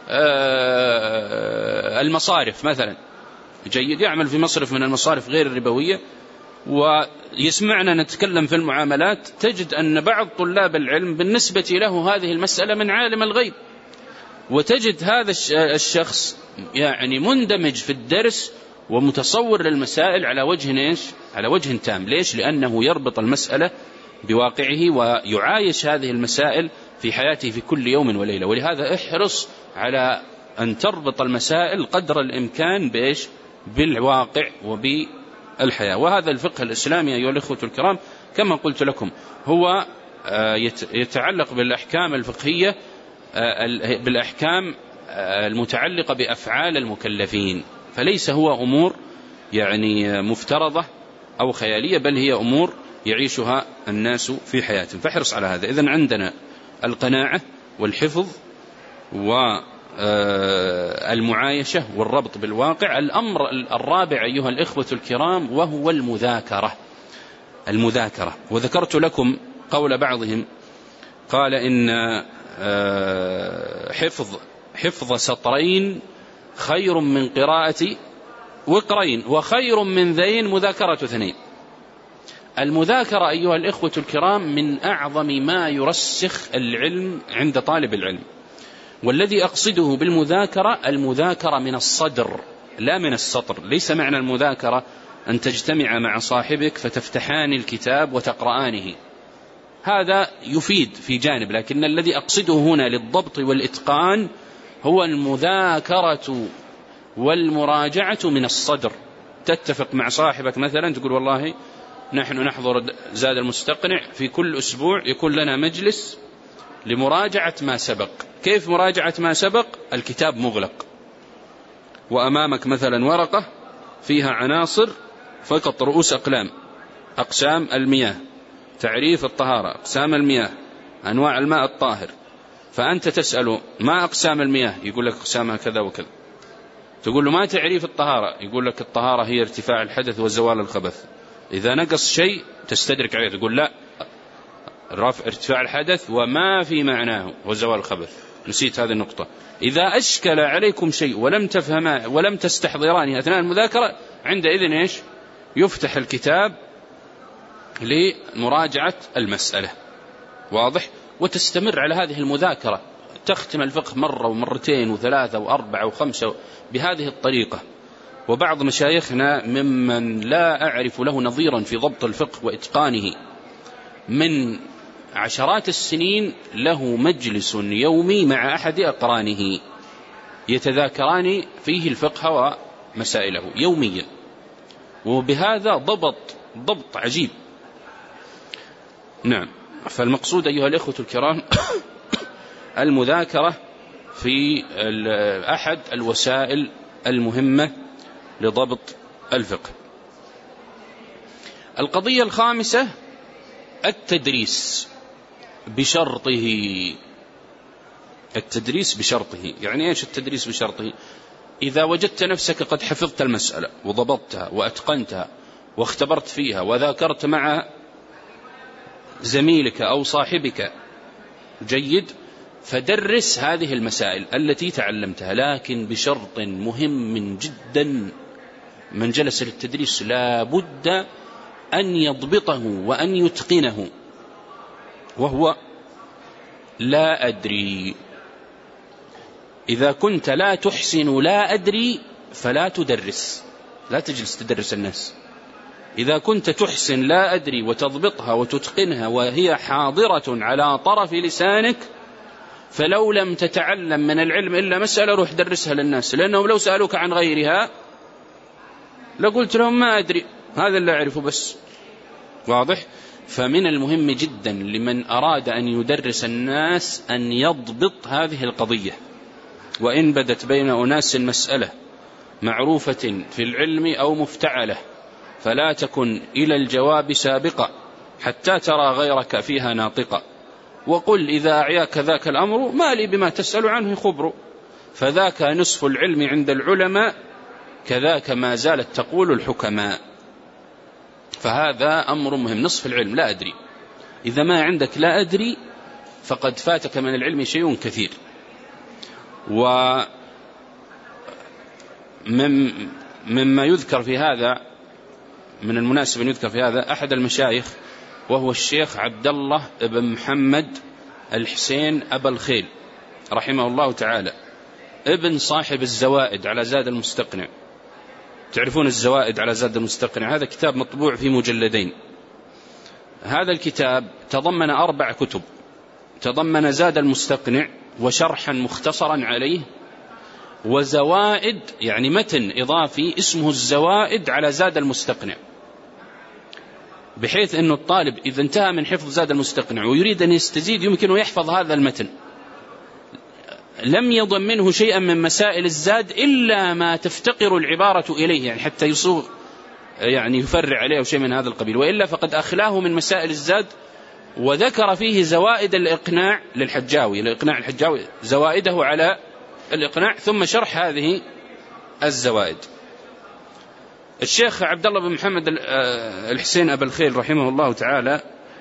المصارف مثلا، جيد، يعمل في مصرف من المصارف غير الربوية ويسمعنا نتكلم في المعاملات، تجد أن بعض طلاب العلم بالنسبة له هذه المسألة من عالم الغيب، وتجد هذا الشخص يعني مندمج في الدرس ومتصور للمسائل على وجه تام. ليش؟ لأنه يربط المسألة بواقعه ويعايش هذه المسائل في حياته في كل يوم وليلة. ولهذا احرص على أن تربط المسائل قدر الإمكان بالواقع وبالحياة. وهذا الفقه الإسلامي أيها الأخوة الكرام كما قلت لكم هو يتعلق بالأحكام الفقهية، بالأحكام المتعلقة بأفعال المكلفين، فليس هو أمور يعني مفترضة أو خيالية، بل هي أمور يعيشها الناس في حياتهم. فاحرص على هذا. إذن عندنا القناعة والحفظ والمعايشة والربط بالواقع. الأمر الرابع أيها الإخوة الكرام وهو المذاكرة. وذكرت لكم قول بعضهم قال إن حفظ سطرين خير من قراءة وقرين، وخير من ذين مذاكرة 2. المذاكرة أيها الإخوة الكرام من أعظم ما يرسخ العلم عند طالب العلم. والذي أقصده بالمذاكرة المذاكرة من الصدر لا من السطر. ليس معنى المذاكرة أن تجتمع مع صاحبك فتفتحان الكتاب وتقرآنه، هذا يفيد في جانب، لكن الذي أقصده هنا للضبط والإتقان هو المذاكرة والمراجعة من الصدر. تتفق مع صاحبك مثلا تقول والله نحن نحضر زاد المستقنع في كل أسبوع يكون لنا مجلس لمراجعة ما سبق. كيف مراجعة ما سبق؟ الكتاب مغلق وأمامك مثلا ورقة فيها عناصر فقط رؤوس أقلام، أقسام المياه، تعريف الطهارة، أقسام المياه، أنواع الماء الطاهر. فأنت تسأله ما أقسام المياه؟ يقول لك أقسامها كذا وكذا. تقول له ما تعريف الطهارة؟ يقول لك الطهارة هي ارتفاع الحدث وزوال الخبث. إذا نقص شيء تستدرك عليه، تقول لا، ارتفاع الحدث وما في معناه وزوال الخبث، نسيت هذه النقطة. إذا أشكل عليكم شيء ولم تفهما ولم تستحضرانه أثناء المذاكرة، عندئذ إيش؟ يفتح الكتاب لمراجعة المسألة، واضح؟ وتستمر على هذه المذاكرة، تختم الفقه مرة ومرتين وثلاثة وأربعة وخمسة بهذه الطريقة. وبعض مشايخنا ممن لا أعرف له نظيرا في ضبط الفقه وإتقانه من عشرات السنين له مجلس يومي مع أحد أقرانه يتذاكران فيه الفقه ومسائله يوميا، وبهذا ضبط عجيب. نعم. فالمقصود أيها الإخوة الكرام المذاكرة في أحد الوسائل المهمة لضبط الفقه. القضية الخامسة التدريس بشرطه. التدريس بشرطه. يعني إيش التدريس بشرطه؟ إذا وجدت نفسك قد حفظت المسألة وضبطتها وأتقنتها واختبرت فيها وذاكرت مع زميلك أو صاحبك جيد، فدرس هذه المسائل التي تعلمتها، لكن بشرط مهم جدا. من جلس للتدريس لا بد أن يضبطه وأن يتقنه، وهو لا أدري. إذا كنت لا تحسن لا أدري فلا تدرس، لا تجلس تدرس الناس. إذا كنت تحسن لا أدري وتضبطها وتتقنها وهي حاضرة على طرف لسانك، فلو لم تتعلم من العلم إلا مسألة روح درسها للناس، لأنهم لو سألوك عن غيرها لقلت لهم ما أدري، هذا اللي أعرفه بس. واضح؟ فمن المهم جدا لمن أراد أن يدرس الناس أن يضبط هذه القضية. وإن بدت بين أناس مسألة معروفة في العلم أو مفتعلة فلا تكن إلى الجواب سابقة حتى ترى غيرك فيها ناطقة، وقل إذا أعياك ذاك الأمر ما لي بما تسأل عنه خبر، فذاك نصف العلم عند العلماء كذاك ما زالت تقول الحكماء. فهذا أمر مهم، نصف العلم لا أدري. إذا ما عندك لا أدري فقد فاتك من العلم شيء كثير. ومما يذكر في هذا، من المناسب أن يذكر في هذا أحد المشايخ، وهو الشيخ عبد الله بن محمد الحسين أبا الخيل رحمه الله تعالى، ابن صاحب الزوائد على زاد المستقنع. تعرفون الزوائد على زاد المستقنع؟ هذا كتاب مطبوع في مجلدين. هذا الكتاب تضمن 4 كتب، تضمن زاد المستقنع وشرحا مختصرا عليه، وزوائد يعني متن إضافي اسمه الزوائد على زاد المستقنع، بحيث أن الطالب إذا انتهى من حفظ زاد المستقنع ويريد أن يستزيد يمكنه يحفظ هذا المتن، لم يضم منه شيئا من مسائل الزاد إلا ما تفتقر العبارة إليه، يعني حتى يصوغ يعني يفرع عليه شيء من هذا القبيل، وإلا فقد أخلاه من مسائل الزاد. وذكر فيه زوائد الإقناع للحجاوي، الإقناع الحجاوي زوائده على الإقناع، ثم شرح هذه الزوائد. الشيخ عبد الله بن محمد الحسين أبا الخيل رحمه الله تعالى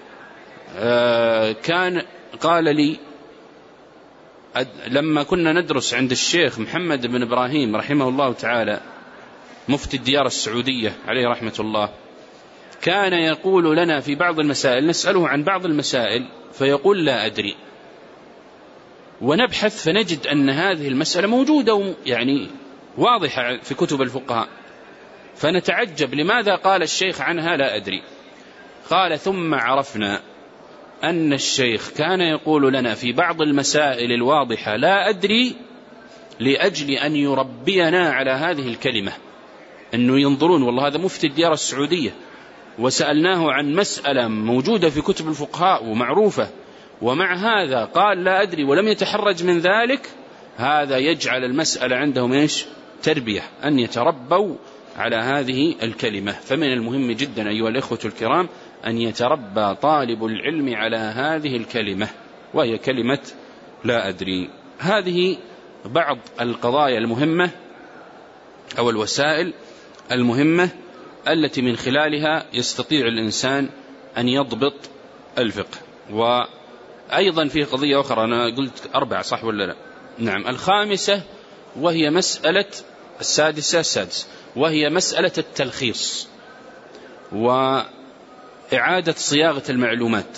كان قال لي لما كنا ندرس عند الشيخ محمد بن إبراهيم رحمه الله تعالى مفتي الديار السعودية عليه رحمة الله، كان يقول لنا في بعض المسائل، نسأله عن بعض المسائل فيقول لا أدري، ونبحث فنجد أن هذه المسألة موجودة يعني واضحة في كتب الفقهاء، فنتعجب لماذا قال الشيخ عنها لا أدري. قال ثم عرفنا أن الشيخ كان يقول لنا في بعض المسائل الواضحة لا أدري لأجل أن يربينا على هذه الكلمة، أنه ينظرون والله هذا مفتي الديار السعودية وسألناه عن مسألة موجودة في كتب الفقهاء ومعروفة، ومع هذا قال لا أدري ولم يتحرج من ذلك. هذا يجعل المسألة عندهم إيش؟ تربية، أن يتربوا على هذه الكلمة. فمن المهم جدا أيها الإخوة الكرام أن يتربى طالب العلم على هذه الكلمة، وهي كلمة لا أدري. هذه بعض القضايا المهمة أو الوسائل المهمة التي من خلالها يستطيع الإنسان أن يضبط الفقه. وأيضا في قضية أخرى، أنا قلت 4 صح ولا لا؟ نعم، الخامسة وهي مسألة السادسة وهي مسألة التلخيص وإعادة صياغة المعلومات.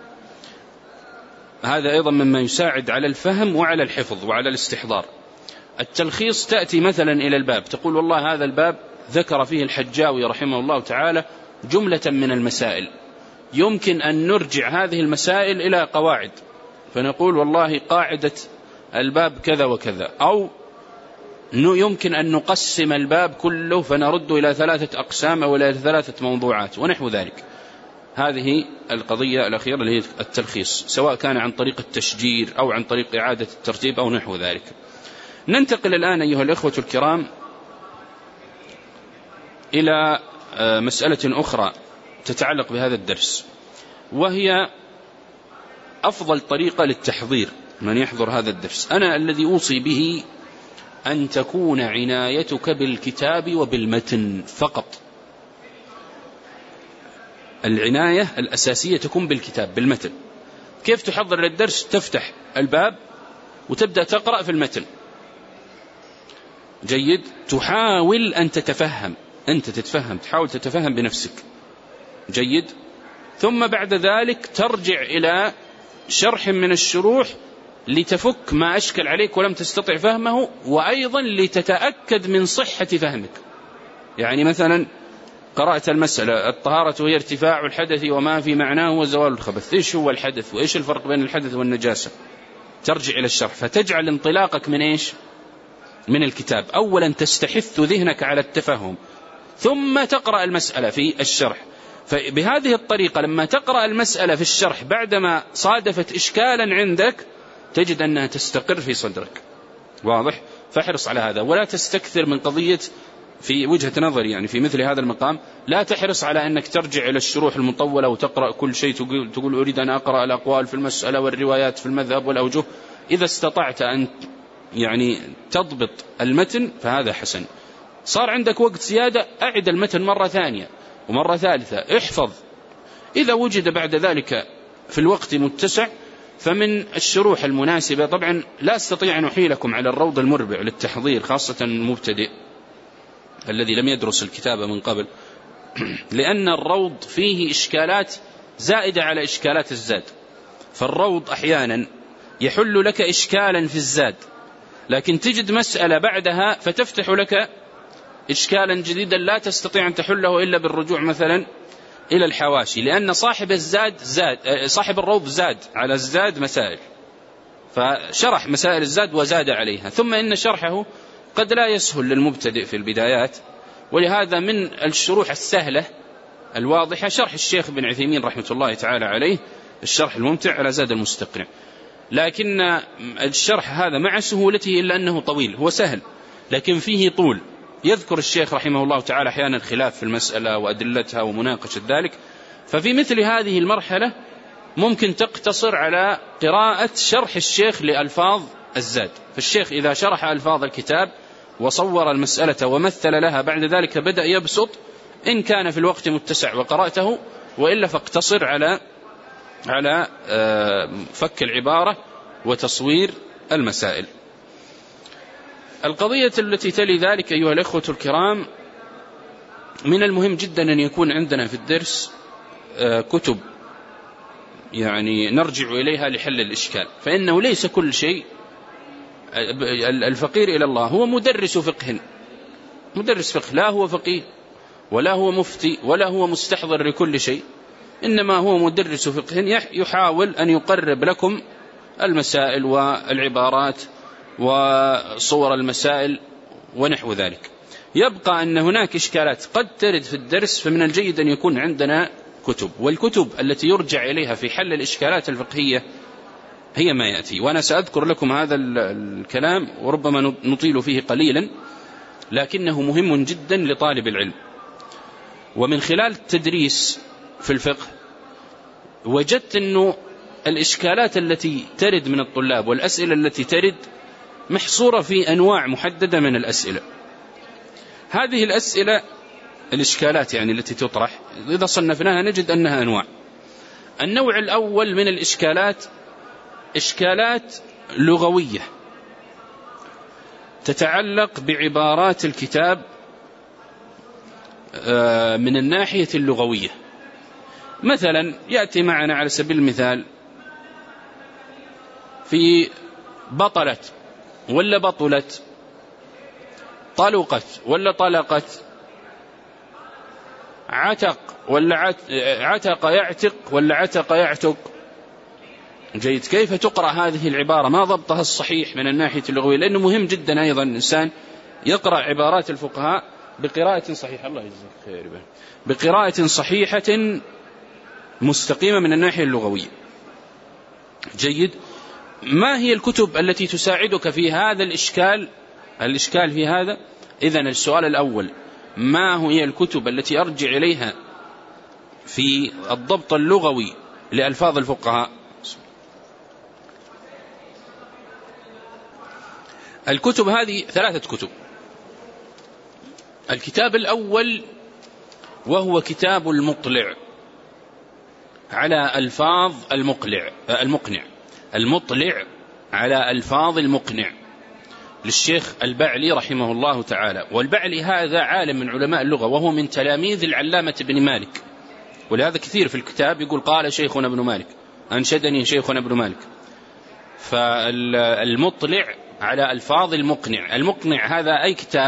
هذا أيضا مما يساعد على الفهم وعلى الحفظ وعلى الاستحضار. التلخيص تأتي مثلا إلى الباب تقول والله هذا الباب ذكر فيه الحجاوي رحمه الله تعالى جملة من المسائل، يمكن أن نرجع هذه المسائل إلى قواعد، فنقول والله قاعدة الباب كذا وكذا، أو يمكن أن نقسم الباب كله فنرد إلى 3 أقسام أو إلى 3 موضوعات ونحو ذلك. هذه القضية الأخيرة اللي هي التلخيص، سواء كان عن طريق التشجير أو عن طريق إعادة الترتيب أو نحو ذلك. ننتقل الآن أيها الإخوة الكرام إلى مسألة أخرى تتعلق بهذا الدرس، وهي أفضل طريقة للتحضير من يحضر هذا الدرس. أنا الذي أوصي به أن تكون عنايتك بالكتاب وبالمتن فقط. العناية الأساسية تكون بالكتاب بالمتن. كيف تحضر للدرس؟ تفتح الباب وتبدأ تقرأ في المتن. جيد. تحاول أن تتفهم، أنت تتفهم، تحاول تتفهم بنفسك. جيد. ثم بعد ذلك ترجع إلى شرح من الشروح لتفك ما أشكل عليك ولم تستطع فهمه، وأيضا لتتأكد من صحة فهمك. يعني مثلا قرأت المسألة الطهارة هي ارتفاع الحدث وما في معناه وزوال الخبث، إيش هو الحدث وإيش الفرق بين الحدث والنجاسة؟ ترجع إلى الشرح فتجعل انطلاقك من إيش؟ من الكتاب. أولا تستحث ذهنك على التفهم، ثم تقرأ المسألة في الشرح. فبهذه الطريقة لما تقرأ المسألة في الشرح بعدما صادفت إشكالا عندك تجد أنها تستقر في صدرك. واضح؟ فاحرص على هذا، ولا تستكثر من قضية في وجهة نظري يعني في مثل هذا المقام. لا تحرص على أنك ترجع إلى الشروح المطولة وتقرأ كل شيء، تقول أريد أن أقرأ الأقوال في المسألة والروايات في المذهب والأوجه. إذا استطعت أن يعني تضبط المتن فهذا حسن. صار عندك وقت زيادة، أعد المتن مرة ثانية ومرة ثالثة، احفظ. إذا وجد بعد ذلك في الوقت متسع فمن الشروح المناسبة. طبعا لا أستطيع أن أحيلكم على الروض المربع للتحضير، خاصة المبتدئ الذي لم يدرس الكتابة من قبل، لأن الروض فيه إشكالات زائدة على إشكالات الزاد. فالروض أحيانا يحل لك إشكالا في الزاد، لكن تجد مسألة بعدها فتفتح لك إشكالا جديدا لا تستطيع أن تحله إلا بالرجوع مثلا إلى الحواشي، لأن صاحب الروض زاد على الزاد مسائل، فشرح مسائل الزاد وزاد عليها. ثم إن شرحه قد لا يسهل للمبتدئ في البدايات، ولهذا من الشروح السهلة الواضحة شرح الشيخ بن عثيمين رحمة الله تعالى عليه، الشرح الممتع على زاد المستقنع. لكن الشرح هذا مع سهولته إلا أنه طويل، هو سهل لكن فيه طول. يذكر الشيخ رحمه الله تعالى أحيانا الخلاف في المسألة وأدلتها ومناقشة ذلك. ففي مثل هذه المرحلة ممكن تقتصر على قراءة شرح الشيخ لألفاظ الزاد. فالشيخ إذا شرح ألفاظ الكتاب وصور المسألة ومثل لها بعد ذلك بدأ يبسط، إن كان في الوقت متسع وقرأته، وإلا فاقتصر على فك العبارة وتصوير المسائل. القضية التي تلي ذلك أيها الأخوة الكرام، من المهم جدا أن يكون عندنا في الدرس كتب يعني نرجع إليها لحل الإشكال. فإنه ليس كل شيء، الفقير إلى الله هو مدرس فقه، مدرس فقه، لا هو فقيه ولا هو مفتي ولا هو مستحضر لكل شيء، إنما هو مدرس فقه يحاول أن يقرب لكم المسائل والعبارات وصور المسائل ونحو ذلك. يبقى أن هناك إشكالات قد ترد في الدرس، فمن الجيد أن يكون عندنا كتب، والكتب التي يرجع إليها في حل الإشكالات الفقهية هي ما يأتي. وأنا سأذكر لكم هذا الكلام وربما نطيل فيه قليلا، لكنه مهم جدا لطالب العلم. ومن خلال التدريس في الفقه وجدت أنه الإشكالات التي ترد من الطلاب والأسئلة التي ترد محصورة في أنواع محددة من الأسئلة. هذه الأسئلة الإشكالات يعني التي تطرح إذا صنفناها نجد أنها أنواع. النوع الأول من الإشكالات إشكالات لغوية تتعلق بعبارات الكتاب من الناحية اللغوية. مثلا يأتي معنا على سبيل المثال في بطلت ولا بطلت، طلقت ولا طلقت، عتق ولا عتق يعتق ولا عتق يعتق. جيد. كيف تقرأ هذه العبارة؟ ما ضبطها الصحيح من الناحية اللغوية؟ لأنه مهم جدا أيضا الإنسان يقرأ عبارات الفقهاء بقراءة صحيحة، الله يجزاك خير، بقراءة صحيحة مستقيمة من الناحية اللغوية. جيد. ما هي الكتب التي تساعدك في هذا الإشكال في هذا؟ إذن السؤال الأول، ما هي الكتب التي أرجع إليها في الضبط اللغوي لألفاظ الفقهاء؟ الكتب هذه 3 كتب. الكتاب الأول وهو كتاب المطلع على ألفاظ المطلع على ألفاظ المقنع للشيخ البعلي رحمه الله تعالى. والبعلي هذا عالم من علماء اللغة، وهو من تلاميذ العلامة ابن مالك، ولهذا كثير في الكتاب يقول قال شيخنا ابن مالك، أنشدني شيخنا ابن مالك. فالمطلع على ألفاظ المقنع هذا أي كتاب؟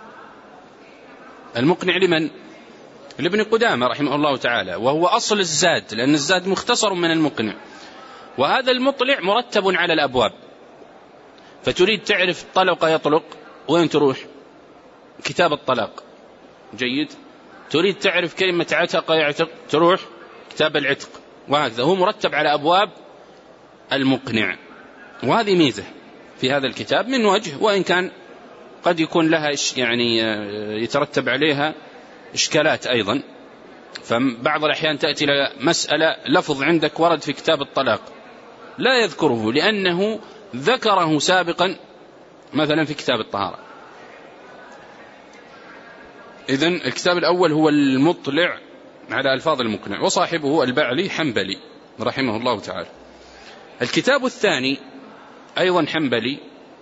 المقنع لمن؟ لابن قدامة رحمه الله تعالى، وهو أصل الزاد، لأن الزاد مختصر من المقنع. وهذا المطلع مرتب على الأبواب، فتريد تعرف طلق يطلق، وين تروح؟ كتاب الطلاق. جيد. تريد تعرف كلمة عتق يعتق، تروح كتاب العتق، وهكذا. هو مرتب على أبواب المقنع، وهذه ميزة في هذا الكتاب من وجه، وإن كان قد يكون لها يعني يترتب عليها إشكالات أيضا. فبعض الأحيان تأتي مسألة لفظ عندك ورد في كتاب الطلاق لا يذكره لأنه ذكره سابقا مثلا في كتاب الطهارة. إذن الكتاب الأول هو المطلع على ألفاظ المقنع، وصاحبه البعلي حنبلي رحمه الله تعالى. الكتاب الثاني أيضا حنبلي،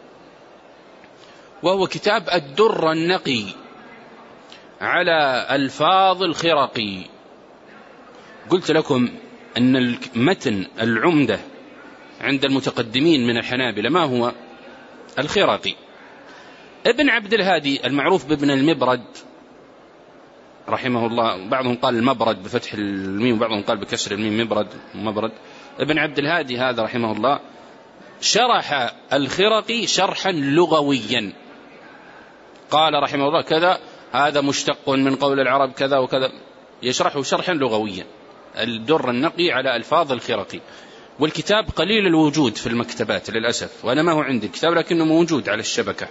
وهو كتاب الدر النقي على ألفاظ الخرقي. قلت لكم أن المتن العمدة عند المتقدمين من الحنابلة ما هو؟ الخرقي. ابن عبد الهادي المعروف بابن المبرد رحمه الله، بعضهم قال المبرد بفتح الميم وبعضهم قال بكسر الميم، مبرد. ابن عبد الهادي هذا رحمه الله شرح الخرقي شرحا لغويا، قال رحمه الله كذا هذا مشتق من قول العرب كذا وكذا، يشرحه شرحا لغويا. الدر النقي على ألفاظ الخرقي. والكتاب قليل الوجود في المكتبات للأسف، وأنا ما هو عندي الكتاب لكنه موجود على الشبكة.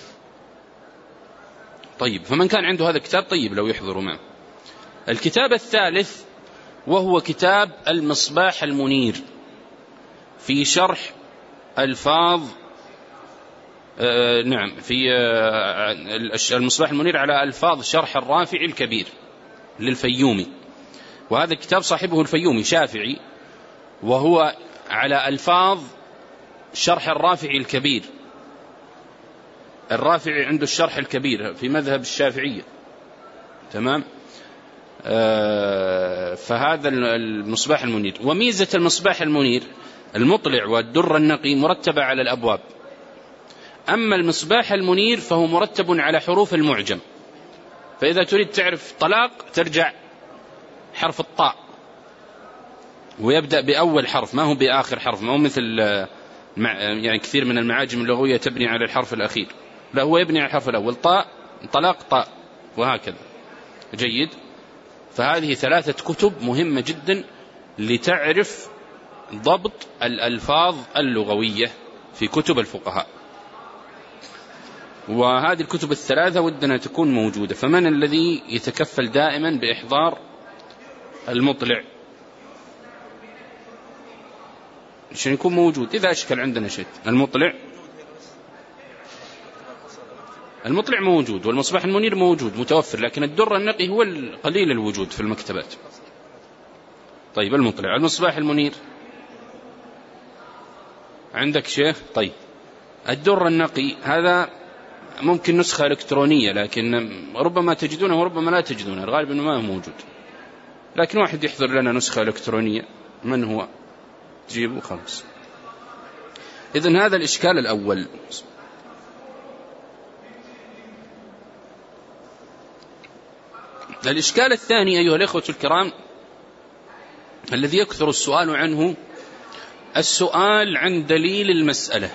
طيب، فمن كان عنده هذا الكتاب طيب لو يحضر معه. الكتاب الثالث وهو كتاب المصباح المنير في شرح ألفاظ في المصباح المنير على ألفاظ شرح الرافع الكبير للفيومي. وهذا الكتاب صاحبه الفيومي شافعي، وهو على ألفاظ شرح الرافع الكبير. الرافع عنده الشرح الكبير في مذهب الشافعية، تمام. فهذا المصباح المنير. وميزة المصباح المنير المطلع والدر النقي مرتبة على الأبواب، أما المصباح المنير فهو مرتب على حروف المعجم. فإذا تريد تعرف طلاق ترجع حرف الطاء، ويبدأ بأول حرف ما هو بآخر حرف، ما هو مثل يعني كثير من المعاجم اللغوية تبني على الحرف الأخير، لا هو يبني على الحرف الأول، طاء طلاق طاء، وهكذا. جيد. فهذه 3 كتب مهمة جدا لتعرف ضبط الألفاظ اللغوية في كتب الفقهاء. وهذه الكتب ال3 ودنا تكون موجودة. فمن الذي يتكفل دائما بإحضار المطلع عشان يكون موجود إذا أشكل عندنا شيء؟ المطلع موجود، والمصباح المنير موجود متوفر، لكن الدر النقي هو قليل الوجود في المكتبات. طيب، المطلع. المصباح المنير عندك شيخ؟ طيب، الدر النقي هذا ممكن نسخة إلكترونية، لكن ربما تجدونه وربما لا تجدونه، الغالب أنه ما هو موجود، لكن واحد يحضر لنا نسخة إلكترونية. من هو؟ تجيبه خلاص. إذن هذا الإشكال الأول. الإشكال الثاني أيها الإخوة الكرام الذي يكثر السؤال عنه، السؤال عن دليل المسألة.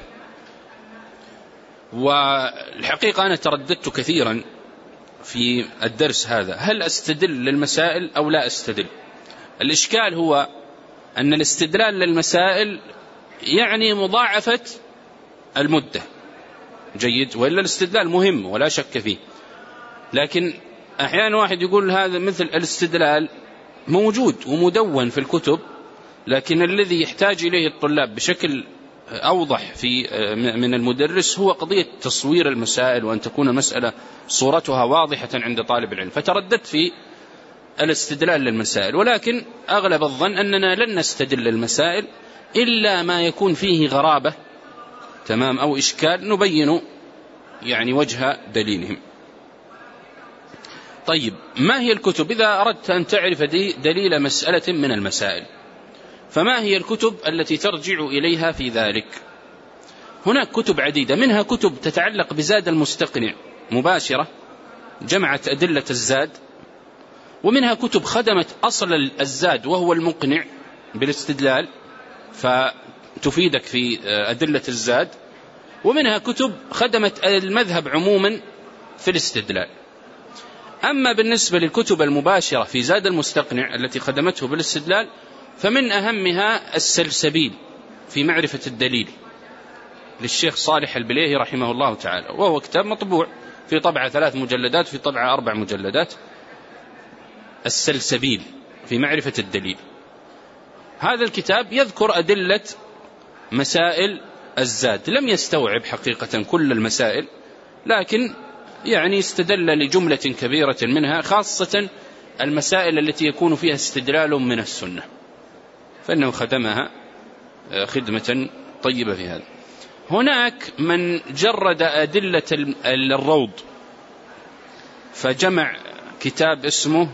والحقيقة أنا ترددت كثيرا في الدرس هذا، هل أستدل للمسائل أو لا أستدل؟ الإشكال هو أن الاستدلال للمسائل يعني مضاعفة المدة. جيد. وإلا الاستدلال مهم ولا شك فيه، لكن أحيانا واحد يقول هذا مثل الاستدلال موجود ومدون في الكتب، لكن الذي يحتاج إليه الطلاب بشكل أوضح من المدرس هو قضية تصوير المسائل، وأن تكون المسألة صورتها واضحة عند طالب العلم. فترددت في الاستدلال للمسائل، ولكن أغلب الظن أننا لن نستدل المسائل إلا ما يكون فيه غرابة تمام أو إشكال نبين يعني وجه دليلهم. طيب، ما هي الكتب؟ إذا أردت أن تعرف دليل مسألة من المسائل، فما هي الكتب التي ترجع إليها في ذلك؟ هناك كتب عديدة، منها كتب تتعلق بزاد المستقنع مباشرة، جمعت أدلة الزاد، ومنها كتب خدمت أصل الزاد وهو المقنع بالاستدلال فتفيدك في أدلة الزاد، ومنها كتب خدمت المذهب عموما في الاستدلال. أما بالنسبة للكتب المباشرة في زاد المستقنع التي خدمته بالاستدلال، فمن أهمها السلسبيل في معرفة الدليل للشيخ صالح البليهي رحمه الله تعالى، وهو كتاب مطبوع في طبعة 3 مجلدات في طبعة 4 مجلدات، السلسبيل في معرفة الدليل. هذا الكتاب يذكر أدلة مسائل الزاد، لم يستوعب حقيقة كل المسائل، لكن يعني استدل لجملة كبيرة منها، خاصة المسائل التي يكون فيها استدلال من السنة، فإنه خدمها خدمة طيبة في هذا. هناك من جرد أدلة الروض فجمع كتاب اسمه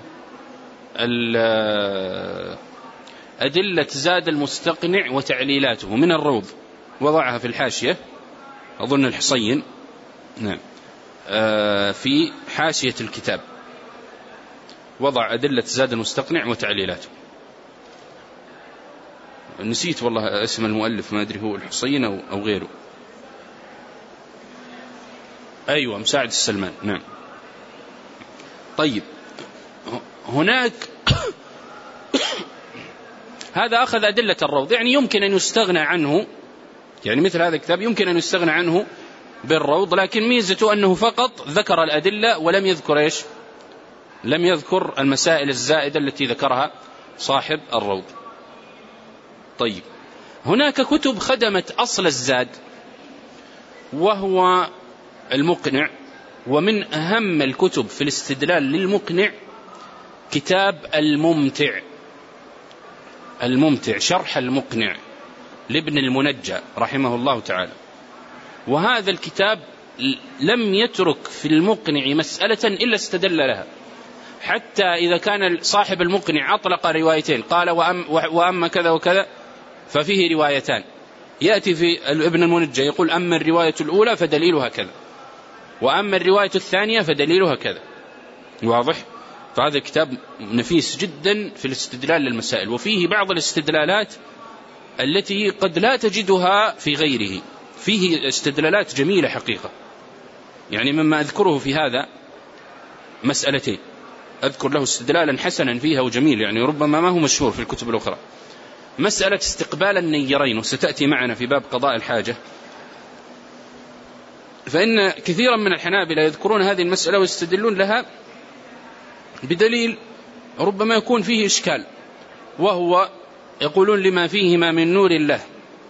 أدلة زاد المستقنع وتعليلاته من الروض، وضعها في الحاشية، أظن الحصين، نعم، في حاشية الكتاب وضع أدلة زاد المستقنع وتعليلاته. نسيت والله اسم المؤلف، ما أدري هو الحصين أو غيره. أيوة، مساعد السلمان، نعم. طيب، هناك هذا أخذ أدلة الروض، يعني يمكن أن يستغنى عنه، يعني مثل هذا الكتاب يمكن أن يستغنى عنه بالروض، لكن ميزته أنه فقط ذكر الأدلة ولم يذكر إيش؟ لم يذكر المسائل الزائدة التي ذكرها صاحب الروض. طيب، هناك كتب خدمت أصل الزاد وهو المقنع، ومن أهم الكتب في الاستدلال للمقنع كتاب الممتع شرح المقنع لابن المنجى رحمه الله تعالى. وهذا الكتاب لم يترك في المقنع مسألة إلا استدل لها، حتى إذا كان صاحب المقنع أطلق روايتين، قال وأما كذا وكذا، ففيه روايتان، يأتي في ابن المنجى يقول أما الرواية الأولى فدليلها كذا، وأما الرواية الثانية فدليلها كذا. واضح؟ فهذا الكتاب نفيس جدا في الاستدلال للمسائل، وفيه بعض الاستدلالات التي قد لا تجدها في غيره، فيه استدلالات جميلة حقيقة. يعني مما أذكره في هذا مسألتين، أذكر له استدلالا حسنا فيها وجميل، يعني ربما ما هو مشهور في الكتب الأخرى. مسألة استقبال النيرين، وستأتي معنا في باب قضاء الحاجة، فإن كثيرا من الحنابلة يذكرون هذه المسألة ويستدلون لها بدليل ربما يكون فيه إشكال، وهو يقولون لما فيهما من نور الله،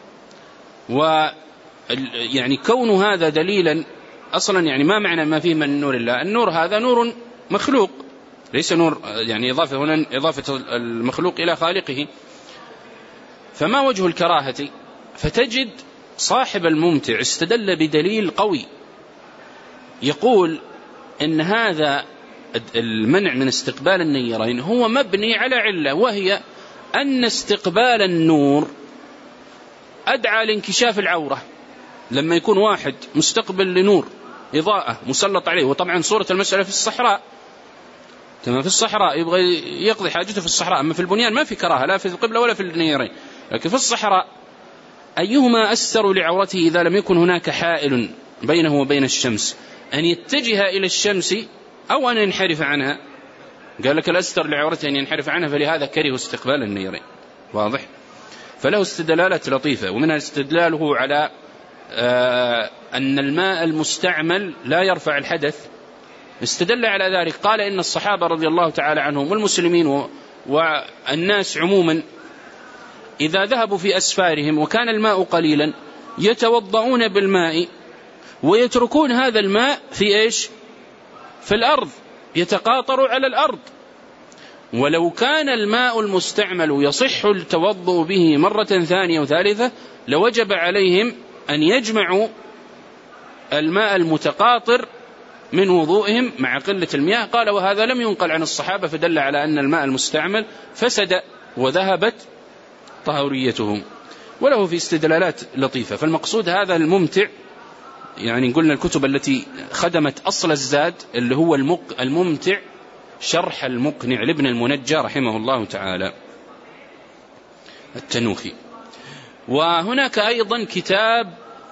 ويعني كون هذا دليلا أصلا، يعني ما معنى ما فيه من نور الله؟ النور هذا نور مخلوق، ليس نور يعني إضافة المخلوق إلى خالقه، فما وجه الكراهة؟ فتجد صاحب الممتع استدل بدليل قوي يقول إن هذا المنع من استقبال النيرين هو مبني على علة، وهي أن استقبال النور أدعى لانكشاف العورة. لما يكون واحد مستقبل لنور إضاءة مسلط عليه، وطبعا صورة المسألة في الصحراء، تمام، في الصحراء يبغى يقضي حاجته في الصحراء، أما في البنيان ما في كراهة لا في القبلة ولا في النيرين، لكن في الصحراء أيهما أستر لعورته إذا لم يكن هناك حائل بينه وبين الشمس، أن يتجه إلى الشمس أو أن ينحرف عنها؟ قال لك الأستر لعورته أن ينحرف عنها، فلهذا كره استقبال النيرين. واضح؟ فله استدلالات لطيفة، ومنها استدلاله على أن الماء المستعمل لا يرفع الحدث، استدل على ذلك، قال إن الصحابة رضي الله تعالى عنهم والمسلمين والناس عموما إذا ذهبوا في أسفارهم وكان الماء قليلا يتوضؤون بالماء ويتركون هذا الماء في إيش؟ في الأرض، يتقاطر على الأرض. ولو كان الماء المستعمل يصح التوضؤ به مرة ثانية وثالثة لوجب عليهم أن يجمعوا الماء المتقاطر من وضوئهم مع قلة المياه. قال وهذا لم ينقل عن الصحابة، فدل على أن الماء المستعمل فسد وذهبت طهوريته، وله في استدلالات لطيفة. فالمقصود هذا الممتع، يعني قلنا الكتب التي خدمت أصل الزاد اللي هو الممتع شرح المقنع لابن المنجى رحمه الله تعالى التنوخي. وهناك أيضا كتاب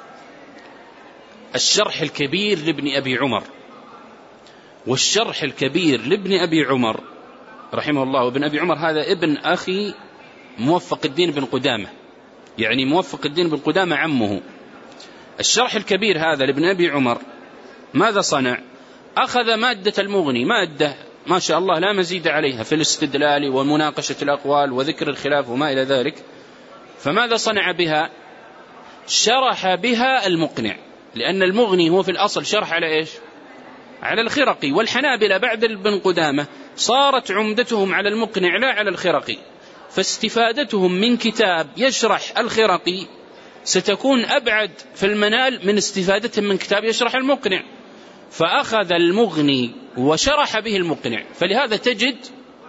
الشرح الكبير لابن أبي عمر، والشرح الكبير لابن أبي عمر رحمه الله. وابن أبي عمر هذا ابن أخي موفق الدين بن قدامة، يعني موفق الدين بن قدامة عمه. الشرح الكبير هذا لابن أبي عمر ماذا صنع؟ أخذ مادة المغني، مادة ما شاء الله لا مزيد عليها في الاستدلال ومناقشة الأقوال وذكر الخلاف وما إلى ذلك، فماذا صنع بها؟ شرح بها المقنع، لأن المغني هو في الأصل شرح على إيش؟ على الخرقي. والحنابلة بعد ابن قدامة صارت عمدتهم على المقنع لا على الخرقي، فاستفادتهم من كتاب يشرح الخرقي ستكون أبعد في المنال من استفادتهم من كتاب يشرح المقنع. فأخذ المغني وشرح به المقنع، فلهذا تجد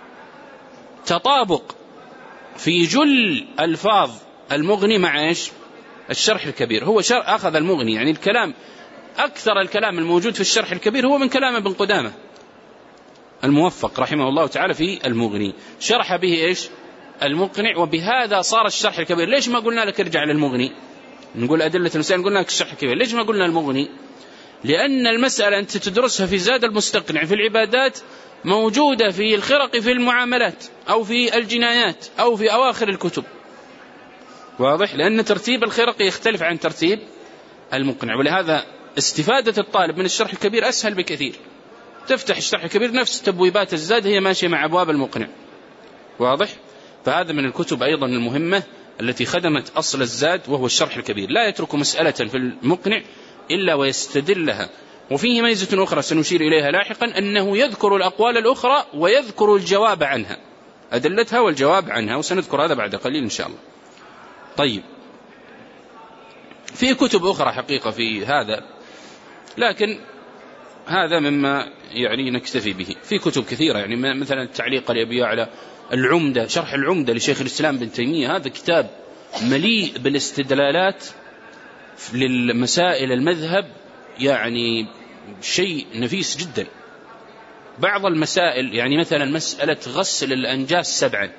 تطابق في جل ألفاظ المغني مع إيش؟ الشرح الكبير. هو أخذ المغني، يعني الكلام أكثر الكلام الموجود في الشرح الكبير هو من كلام ابن قدامة الموفق رحمه الله تعالى في المغني، شرح به إيش؟ المقنع، وبهذا صار الشرح الكبير. ليش ما قلنا لك ارجع للمغني؟ نقول أدلة المسائل قلنا لك الشرح الكبير، ليش ما قلنا المغني؟ لأن المسألة أنت تدرسها في زاد المستقنع في العبادات موجودة في الخرق في المعاملات أو في الجنايات أو في أواخر الكتب، واضح؟ لأن ترتيب الخرق يختلف عن ترتيب المقنع، ولهذا استفادة الطالب من الشرح الكبير أسهل بكثير. تفتح الشرح الكبير نفس تبويبات الزاد هي ماشية مع أبواب المقنع، واضح؟ فهذا من الكتب أيضا المهمة التي خدمت أصل الزاد وهو الشرح الكبير. لا يترك مسألة في المقنع إلا ويستدلها. وفيه ميزة أخرى سنشير إليها لاحقا، أنه يذكر الأقوال الأخرى ويذكر الجواب عنها، أدلتها والجواب عنها، وسنذكر هذا بعد قليل إن شاء الله. طيب، في كتب أخرى حقيقة في هذا، لكن هذا مما يعني نكتفي به. في كتب كثيرة، يعني مثلا التعليق لأبي على العمدة، شرح العمدة لشيخ الإسلام بن تيمية، هذا كتاب مليء بالاستدلالات للمسائل المذهب، يعني شيء نفيس جدا. بعض المسائل يعني مثلا مسألة غسل الأنجاس 7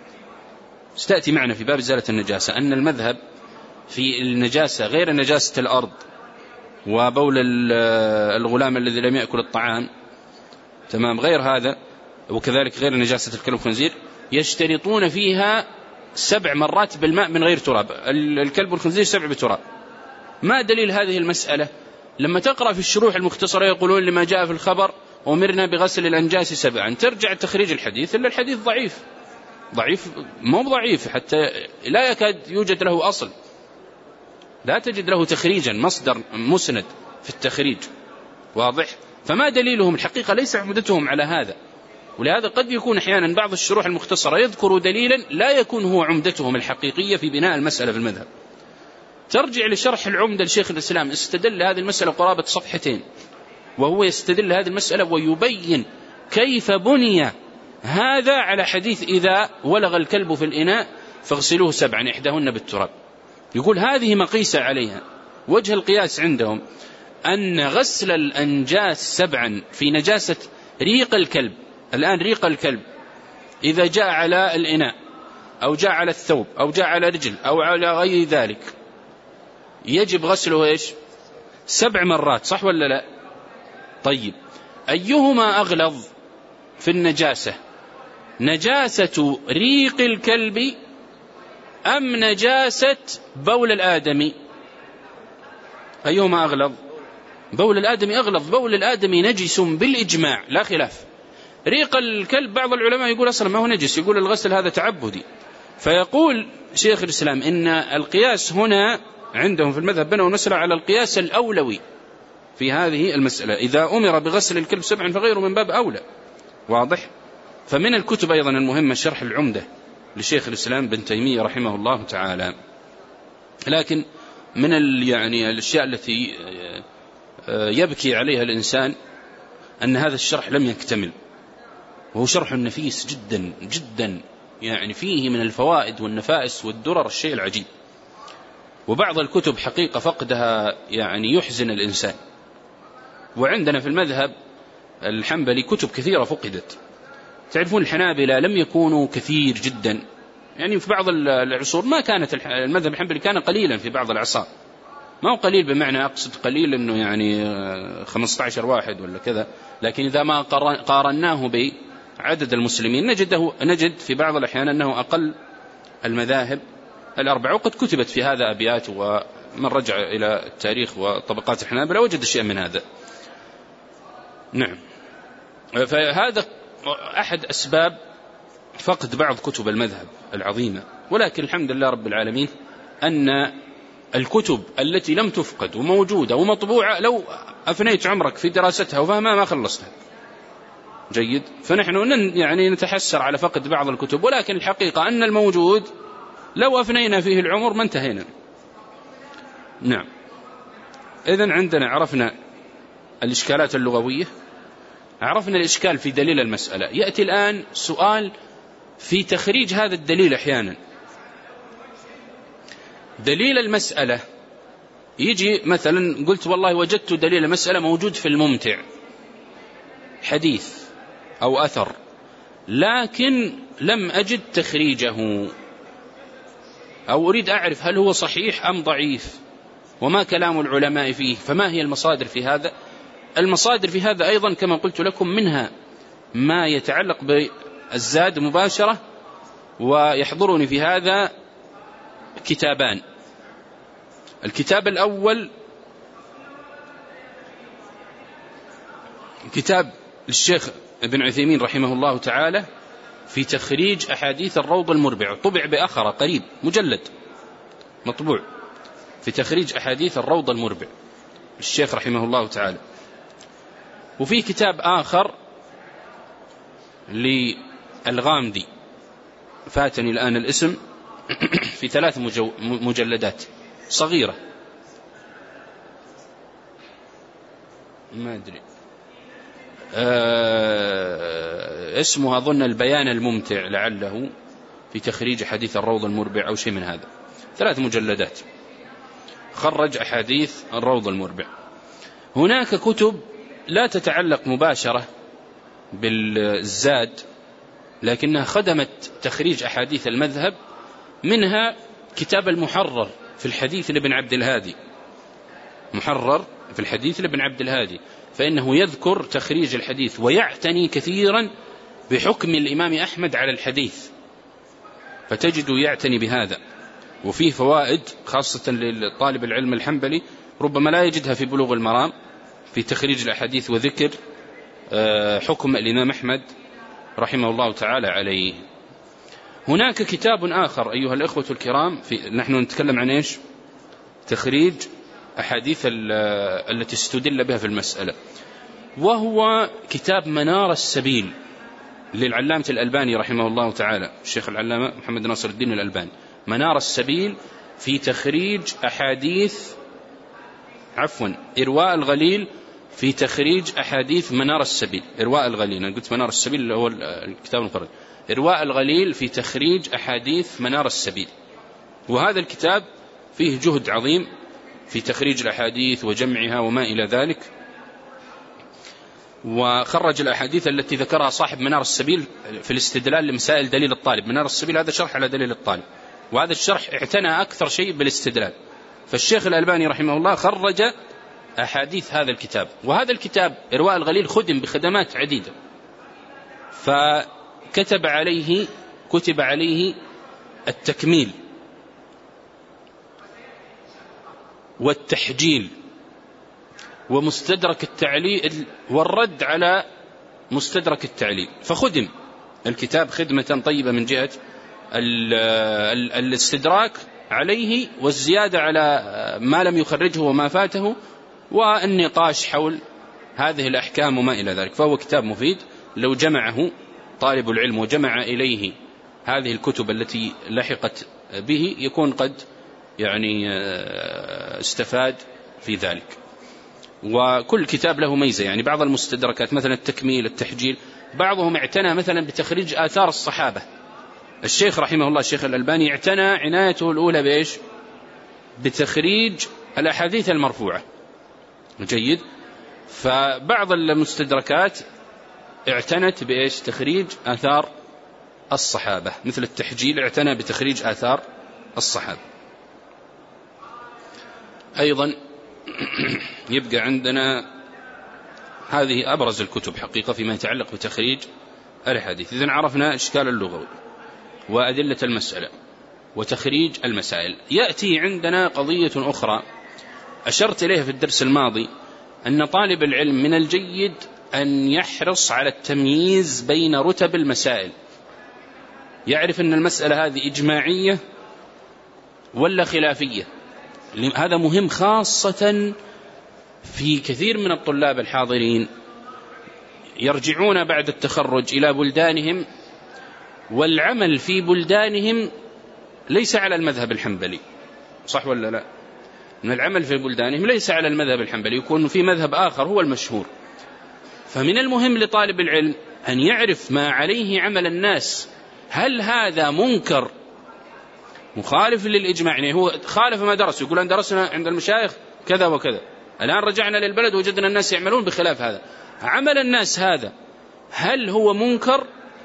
ستأتي معنا في باب إزالة النجاسة، أن المذهب في النجاسة غير نجاسة الأرض وبول الغلام الذي لم يأكل الطعام، تمام، غير هذا، وكذلك غير نجاسة الكلب والخنزير، يشترطون فيها 7 مرات بالماء من غير تراب، الكلب والخنزير 7 بتراب. ما دليل هذه المسألة؟ لما تقرأ في الشروح المختصرة يقولون لما جاء في الخبر أمرنا بغسل الأنجاس 7، ترجع تخريج الحديث إلا الحديث ضعيف مو ضعيف، حتى لا يكاد يوجد له أصل، لا تجد له تخريجا مصدر مسند في التخريج، واضح؟ فما دليلهم؟ الحقيقة ليس عمدتهم على هذا. ولهذا قد يكون أحيانا بعض الشروح المختصرة يذكر دليلا لا يكون هو عمدتهم الحقيقية في بناء المسألة في المذهب. ترجع لشرح العمدة لشيخ الإسلام، استدل هذه المسألة قرابة 2 صفحتين، وهو يستدل هذه المسألة ويبين كيف بني هذا على حديث إذا ولغ الكلب في الإناء فاغسلوه 7 إحداهن بالتراب. يقول هذه مقيسة عليها. وجه القياس عندهم أن غسل الأنجاس 7 في نجاسة ريق الكلب. الآن ريق الكلب إذا جاء على الإناء أو جاء على الثوب أو جاء على رجل أو على غير ذلك يجب غسله إيش؟ 7 مرات، صح ولا لا؟ طيب، أيهما أغلظ في النجاسة؟ نجاسة ريق الكلب أم نجاسة بول الآدمي؟ أيهما أغلظ؟ بول الآدمي أغلظ، بول الآدمي نجس بالإجماع لا خلاف. ريق الكلب بعض العلماء يقول أصلا ما هو نجس، يقول الغسل هذا تعبدي. فيقول شيخ الإسلام إن القياس هنا عندهم في المذهب بنوا المسألة على القياس الأولوي في هذه المسألة. إذا أمر بغسل الكلب 7 فغيره من باب أولى. واضح؟ فمن الكتب أيضا المهمة شرح العمدة لشيخ الإسلام بن تيمية رحمه الله تعالى. لكن من يعني الأشياء التي يبكي عليها الإنسان أن هذا الشرح لم يكتمل، وهو شرح نفيس جدا جدا، يعني فيه من الفوائد والنفائس والدرر الشيء العجيب. وبعض الكتب حقيقة فقدها يعني يحزن الإنسان. وعندنا في المذهب الحنبلي كتب كثيرة فقدت. تعرفون الحنابلة لم يكونوا كثير جدا، يعني في بعض العصور ما كانت المذهب الحنبلي كان قليلا في بعض الأعصار، ما هو قليل بمعنى أقصد قليل أنه يعني 15 واحد ولا كذا، لكن إذا ما قارناه بعدد المسلمين نجد في بعض الأحيان أنه أقل المذاهب الأربعة. وقد كتبت في هذا أبيات، ومن رجع إلى التاريخ وطبقات الحنابلة وجد شيء من هذا. نعم، فهذا أحد أسباب فقد بعض كتب المذهب العظيمة. ولكن الحمد لله رب العالمين أن الكتب التي لم تفقد وموجودة ومطبوعة لو أفنيت عمرك في دراستها وفهمها ما خلصتها. جيد. فنحن يعني نتحسر على فقد بعض الكتب، ولكن الحقيقة أن الموجود لو أفنينا فيه العمر ما انتهينا. نعم. إذن عندنا عرفنا الإشكالات اللغوية، عرفنا الإشكال في دليل المسألة. يأتي الآن سؤال في تخريج هذا الدليل. أحيانا دليل المسألة يجي مثلا قلت والله وجدت دليل المسألة موجود في الممتع، حديث أو أثر، لكن لم أجد تخريجه، أو أريد أعرف هل هو صحيح أم ضعيف، وما كلام العلماء فيه، فما هي المصادر في هذا؟ المصادر في هذا أيضا كما قلت لكم منها ما يتعلق بالزاد مباشرة، ويحضرني في هذا كتابان. الكتاب الأول كتاب الشيخ ابن عثيمين رحمه الله تعالى في تخريج أحاديث الروض المربع، طبع بأخر قريب مجلد مطبوع في تخريج أحاديث الروض المربع الشيخ رحمه الله تعالى. وفي كتاب آخر للغامدي فاتني الآن الاسم في 3 مجلدات صغيرة، ما أدري اسمها أظن البيان الممتع لعله، في تخريج حديث الروض المربع أو شيء من هذا. 3 مجلدات خرج أحاديث الروض المربع. هناك كتب لا تتعلق مباشرة بالزاد لكنها خدمت تخريج أحاديث المذهب، منها كتاب المحرر في الحديث لابن عبد الهادي، محرر في الحديث لابن عبد الهادي، فإنه يذكر تخريج الحديث ويعتني كثيرا بحكم الإمام أحمد على الحديث، فتجد يعتني بهذا. وفيه فوائد خاصة للطالب العلم الحنبلي ربما لا يجدها في بلوغ المرام في تخريج الأحاديث وذكر حكم الإمام أحمد رحمه الله تعالى عليه. هناك كتاب آخر أيها الإخوة الكرام، نحن نتكلم عن إيش؟ تخريج أحاديث التي استدل بها في المسألة، وهو كتاب منار السبيل للعلامة الألباني رحمه الله تعالى، الشيخ العلامة محمد ناصر الدين الألباني. منار السبيل في تخريج أحاديث إرواء الغليل في تخريج أحاديث منار السبيل. إرواء الغليل، أنا قلت منار السبيل اللي هو الكتاب المفرد، إرواء الغليل في تخريج أحاديث منار السبيل. وهذا الكتاب فيه جهد عظيم في تخريج الأحاديث وجمعها وما إلى ذلك، وخرج الأحاديث التي ذكرها صاحب منار السبيل في الاستدلال لمسائل دليل الطالب. منار السبيل هذا شرح على دليل الطالب، وهذا الشرح اعتنى أكثر شيء بالاستدلال. فالشيخ الألباني رحمه الله خرج أحاديث هذا الكتاب، وهذا الكتاب إرواء الغليل خدم بخدمات عديدة، فكتب عليه التكميل والتحجيل ومستدرك التعليل والرد على مستدرك التعليل، فخدم الكتاب خدمة طيبة من جهة الاستدراك عليه والزيادة على ما لم يخرجه وما فاته، والنقاش حول هذه الأحكام وما إلى ذلك. فهو كتاب مفيد لو جمعه طالب العلم وجمع إليه هذه الكتب التي لحقت به يكون قد يعني استفاد في ذلك. وكل كتاب له ميزة، يعني بعض المستدركات مثلا التكميل التحجيل بعضهم اعتنى مثلا بتخريج آثار الصحابة. الشيخ رحمه الله الشيخ الألباني اعتنى عنايته الأولى بإيش؟ بتخريج الأحاديث المرفوعة. جيد. فبعض المستدركات اعتنت بإيش؟ تخريج آثار الصحابة، مثل التحجيل اعتنى بتخريج آثار الصحابة. أيضا يبقى عندنا هذه أبرز الكتب حقيقة فيما يتعلق بتخريج الحديث. إذن عرفنا إشكال اللغوي وأدلة المسألة وتخريج المسائل. يأتي عندنا قضية أخرى أشرت إليها في الدرس الماضي، أن طالب العلم من الجيد أن يحرص على التمييز بين رتب المسائل، يعرف أن المسألة هذه إجماعية ولا خلافية. هذا مهم خاصة في كثير من الطلاب الحاضرين يرجعون بعد التخرج إلى بلدانهم، والعمل في بلدانهم ليس على المذهب الحنبلي، صح ولا لا؟ من العمل في بلدانهم ليس على المذهب الحنبلي، يكون في مذهب آخر هو المشهور. فمن المهم لطالب العلم أن يعرف ما عليه عمل الناس، هل هذا منكر مخالف للإجماع؟ يعني هو خالف ما درس، يقول أن درسنا عند المشايخ كذا وكذا، الآن رجعنا للبلد وجدنا الناس يعملون بخلاف هذا. عمل الناس هذا هل هو منكر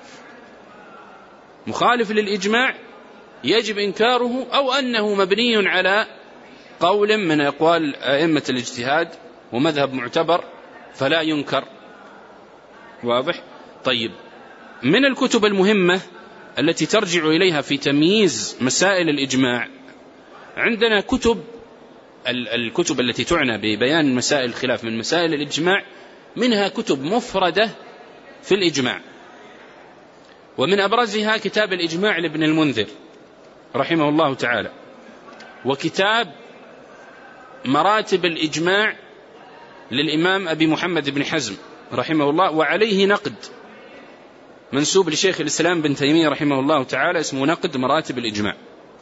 مخالف للإجماع يجب إنكاره، أو أنه مبني على قول من أقوال أئمة الاجتهاد ومذهب معتبر فلا ينكر؟ واضح؟ طيب، من الكتب المهمة التي ترجع إليها في تمييز مسائل الإجماع عندنا الكتب التي تعنى ببيان مسائل الخلاف من مسائل الإجماع، منها كتب مفردة في الإجماع، ومن أبرزها كتاب الإجماع لابن المنذر رحمه الله تعالى، وكتاب مراتب الإجماع للإمام أبي محمد بن حزم رحمه الله، وعليه نقد منسوب لشيخ الإسلام بن تيمية رحمه الله تعالى اسمه نقد مراتب الإجماع.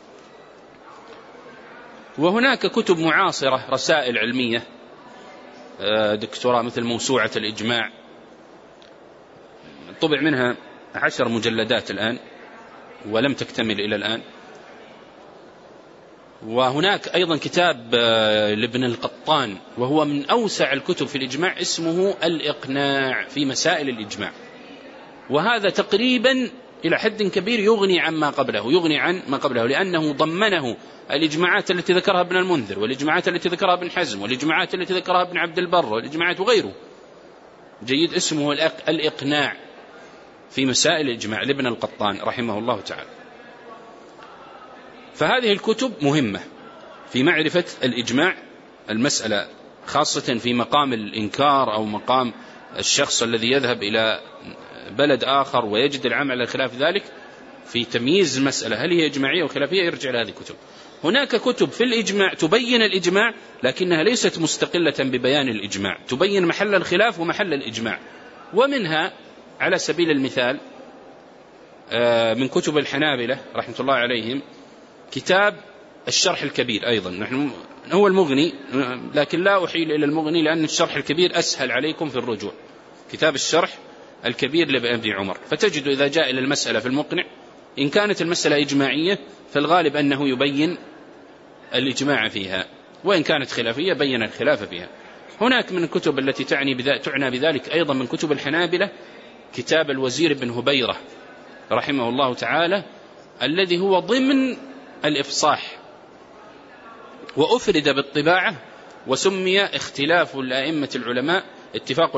وهناك كتب معاصرة رسائل علمية دكتوراه مثل موسوعة الإجماع، طبع منها 10 مجلدات الآن ولم تكتمل إلى الآن. وهناك أيضا كتاب لابن القطان وهو من أوسع الكتب في الإجماع اسمه الإقناع في مسائل الإجماع، وهذا تقريبا إلى حد كبير يغني عن ما قبله، لأنه ضمنه الإجماعات التي ذكرها ابن المنذر، والإجماعات التي ذكرها ابن حزم، والإجماعات التي ذكرها ابن عبد البر، والإجماعات وغيره. جيد. اسمه الإقناع في مسائل الإجماع لابن القطان رحمه الله تعالى. فهذه الكتب مهمة في معرفة الإجماع، المسألة خاصة في مقام الإنكار أو مقام الشخص الذي يذهب إلى بلد آخر ويجد العمل على خلاف ذلك، في تمييز المسألة هل هي إجماعية أو خلافية يرجع لهذه الكتب. هناك كتب في الإجماع تبين الإجماع لكنها ليست مستقلة ببيان الإجماع، تبين محل الخلاف ومحل الإجماع. ومنها على سبيل المثال من كتب الحنابلة رحمة الله عليهم كتاب الشرح الكبير، أيضا هو المغني، لكن لا أحيل إلى المغني لأن الشرح الكبير أسهل عليكم في الرجوع. كتاب الشرح الكبير لابن عمر، فتجد إذا جاء إلى المسألة في المقنع إن كانت المسألة إجماعية فالغالب أنه يبين الإجماع فيها، وإن كانت خلافية بين الخلاف فيها. هناك من الكتب التي تعنى بذلك أيضا من كتب الحنابلة كتاب الوزير بن هبيرة رحمه الله تعالى الذي هو ضمن الإفصاح، وأفرد بالطباعة وسمي اختلاف الأئمة العلماء اتفاق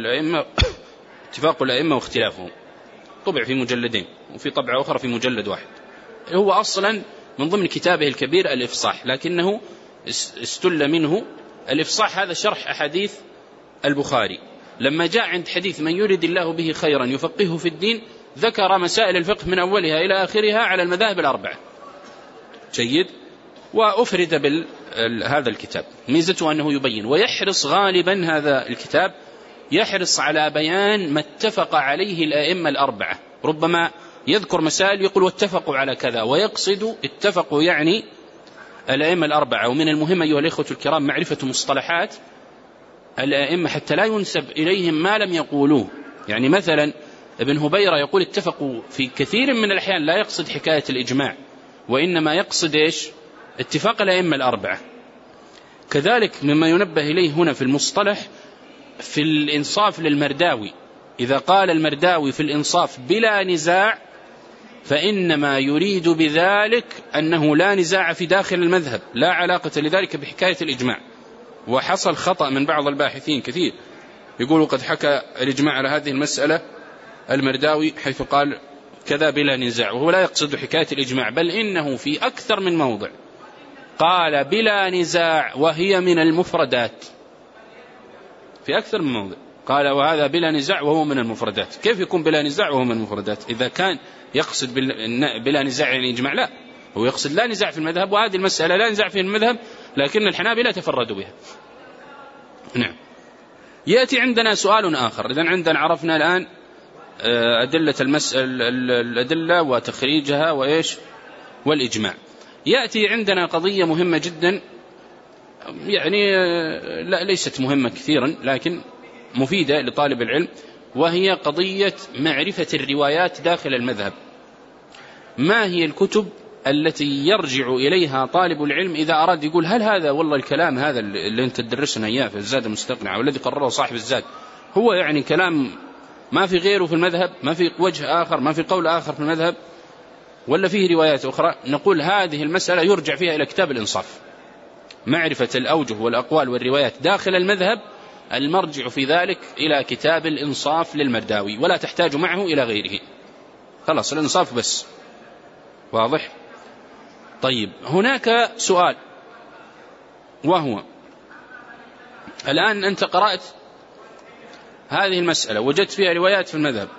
الأئمة واختلافهم، طبع في مجلدين وفي طبعة أخرى في مجلد واحد. هو أصلا من ضمن كتابه الكبير الإفصاح، لكنه استل منه الإفصاح هذا شرح أحاديث البخاري. لما جاء عند حديث من يريد الله به خيرا يفقهه في الدين ذكر مسائل الفقه من أولها إلى آخرها على المذاهب الأربعة. جيد. وأفرد هذا الكتاب. ميزته أنه يبين، ويحرص غالبا هذا الكتاب يحرص على بيان ما اتفق عليه الأئمة الأربعة. ربما يذكر مسائل يقول واتفقوا على كذا، ويقصد اتفقوا يعني الأئمة الأربعة. ومن المهم أيها الإخوة الكرام معرفة مصطلحات الأئمة حتى لا ينسب إليهم ما لم يقولوه. يعني مثلا ابن هبيرة يقول اتفقوا، في كثير من الأحيان لا يقصد حكاية الإجماع، وإنما يقصد إيش؟ اتفاق الأئمة الأربعة. كذلك مما ينبه إليه هنا في المصطلح في الإنصاف للمرداوي، إذا قال المرداوي في الإنصاف بلا نزاع فإنما يريد بذلك أنه لا نزاع في داخل المذهب، لا علاقة لذلك بحكاية الإجماع. وحصل خطأ من بعض الباحثين كثير، يقولوا قد حكى الإجماع على هذه المسألة المرداوي حيث قال كذا بلا نزاع، وهو لا يقصد حكاية الإجماع، بل إنه في أكثر من موضع قال بلا نزاع وهي من المفردات، في أكثر من موضع قال وهذا بلا نزاع وهو من المفردات. كيف يكون بلا نزاع وهو من المفردات إذا كان يقصد بلا نزاع يعني إجماع؟ لا، هو يقصد لا نزاع في المذهب، وهذه المسألة لا نزاع في المذهب لكن الحنابلة تفردوا بها. نعم. يأتي عندنا سؤال آخر. إذن عندنا عرفنا الآن أدلة الأدلة وتخريجها وإيش والإجماع. يأتي عندنا قضية مهمة جدا، يعني لا ليست مهمة كثيرا لكن مفيدة لطالب العلم، وهي قضية معرفة الروايات داخل المذهب. ما هي الكتب التي يرجع إليها طالب العلم إذا أراد يقول هل هذا والله الكلام هذا اللي أنت تدرسنا إياه في الزاد المستقنع والذي قرره صاحب الزاد هو يعني كلام ما في غيره في المذهب، ما في وجه آخر، ما في قول آخر في المذهب، ولا فيه روايات أخرى؟ نقول هذه المسألة يرجع فيها إلى كتاب الإنصاف. معرفة الأوجه والأقوال والروايات داخل المذهب المرجع في ذلك إلى كتاب الإنصاف للمرداوي، ولا تحتاج معه إلى غيره، خلاص الإنصاف بس. واضح؟ طيب هناك سؤال، وهو الآن أنت قرأت هذه المسألة وجدت فيها روايات في المذهب،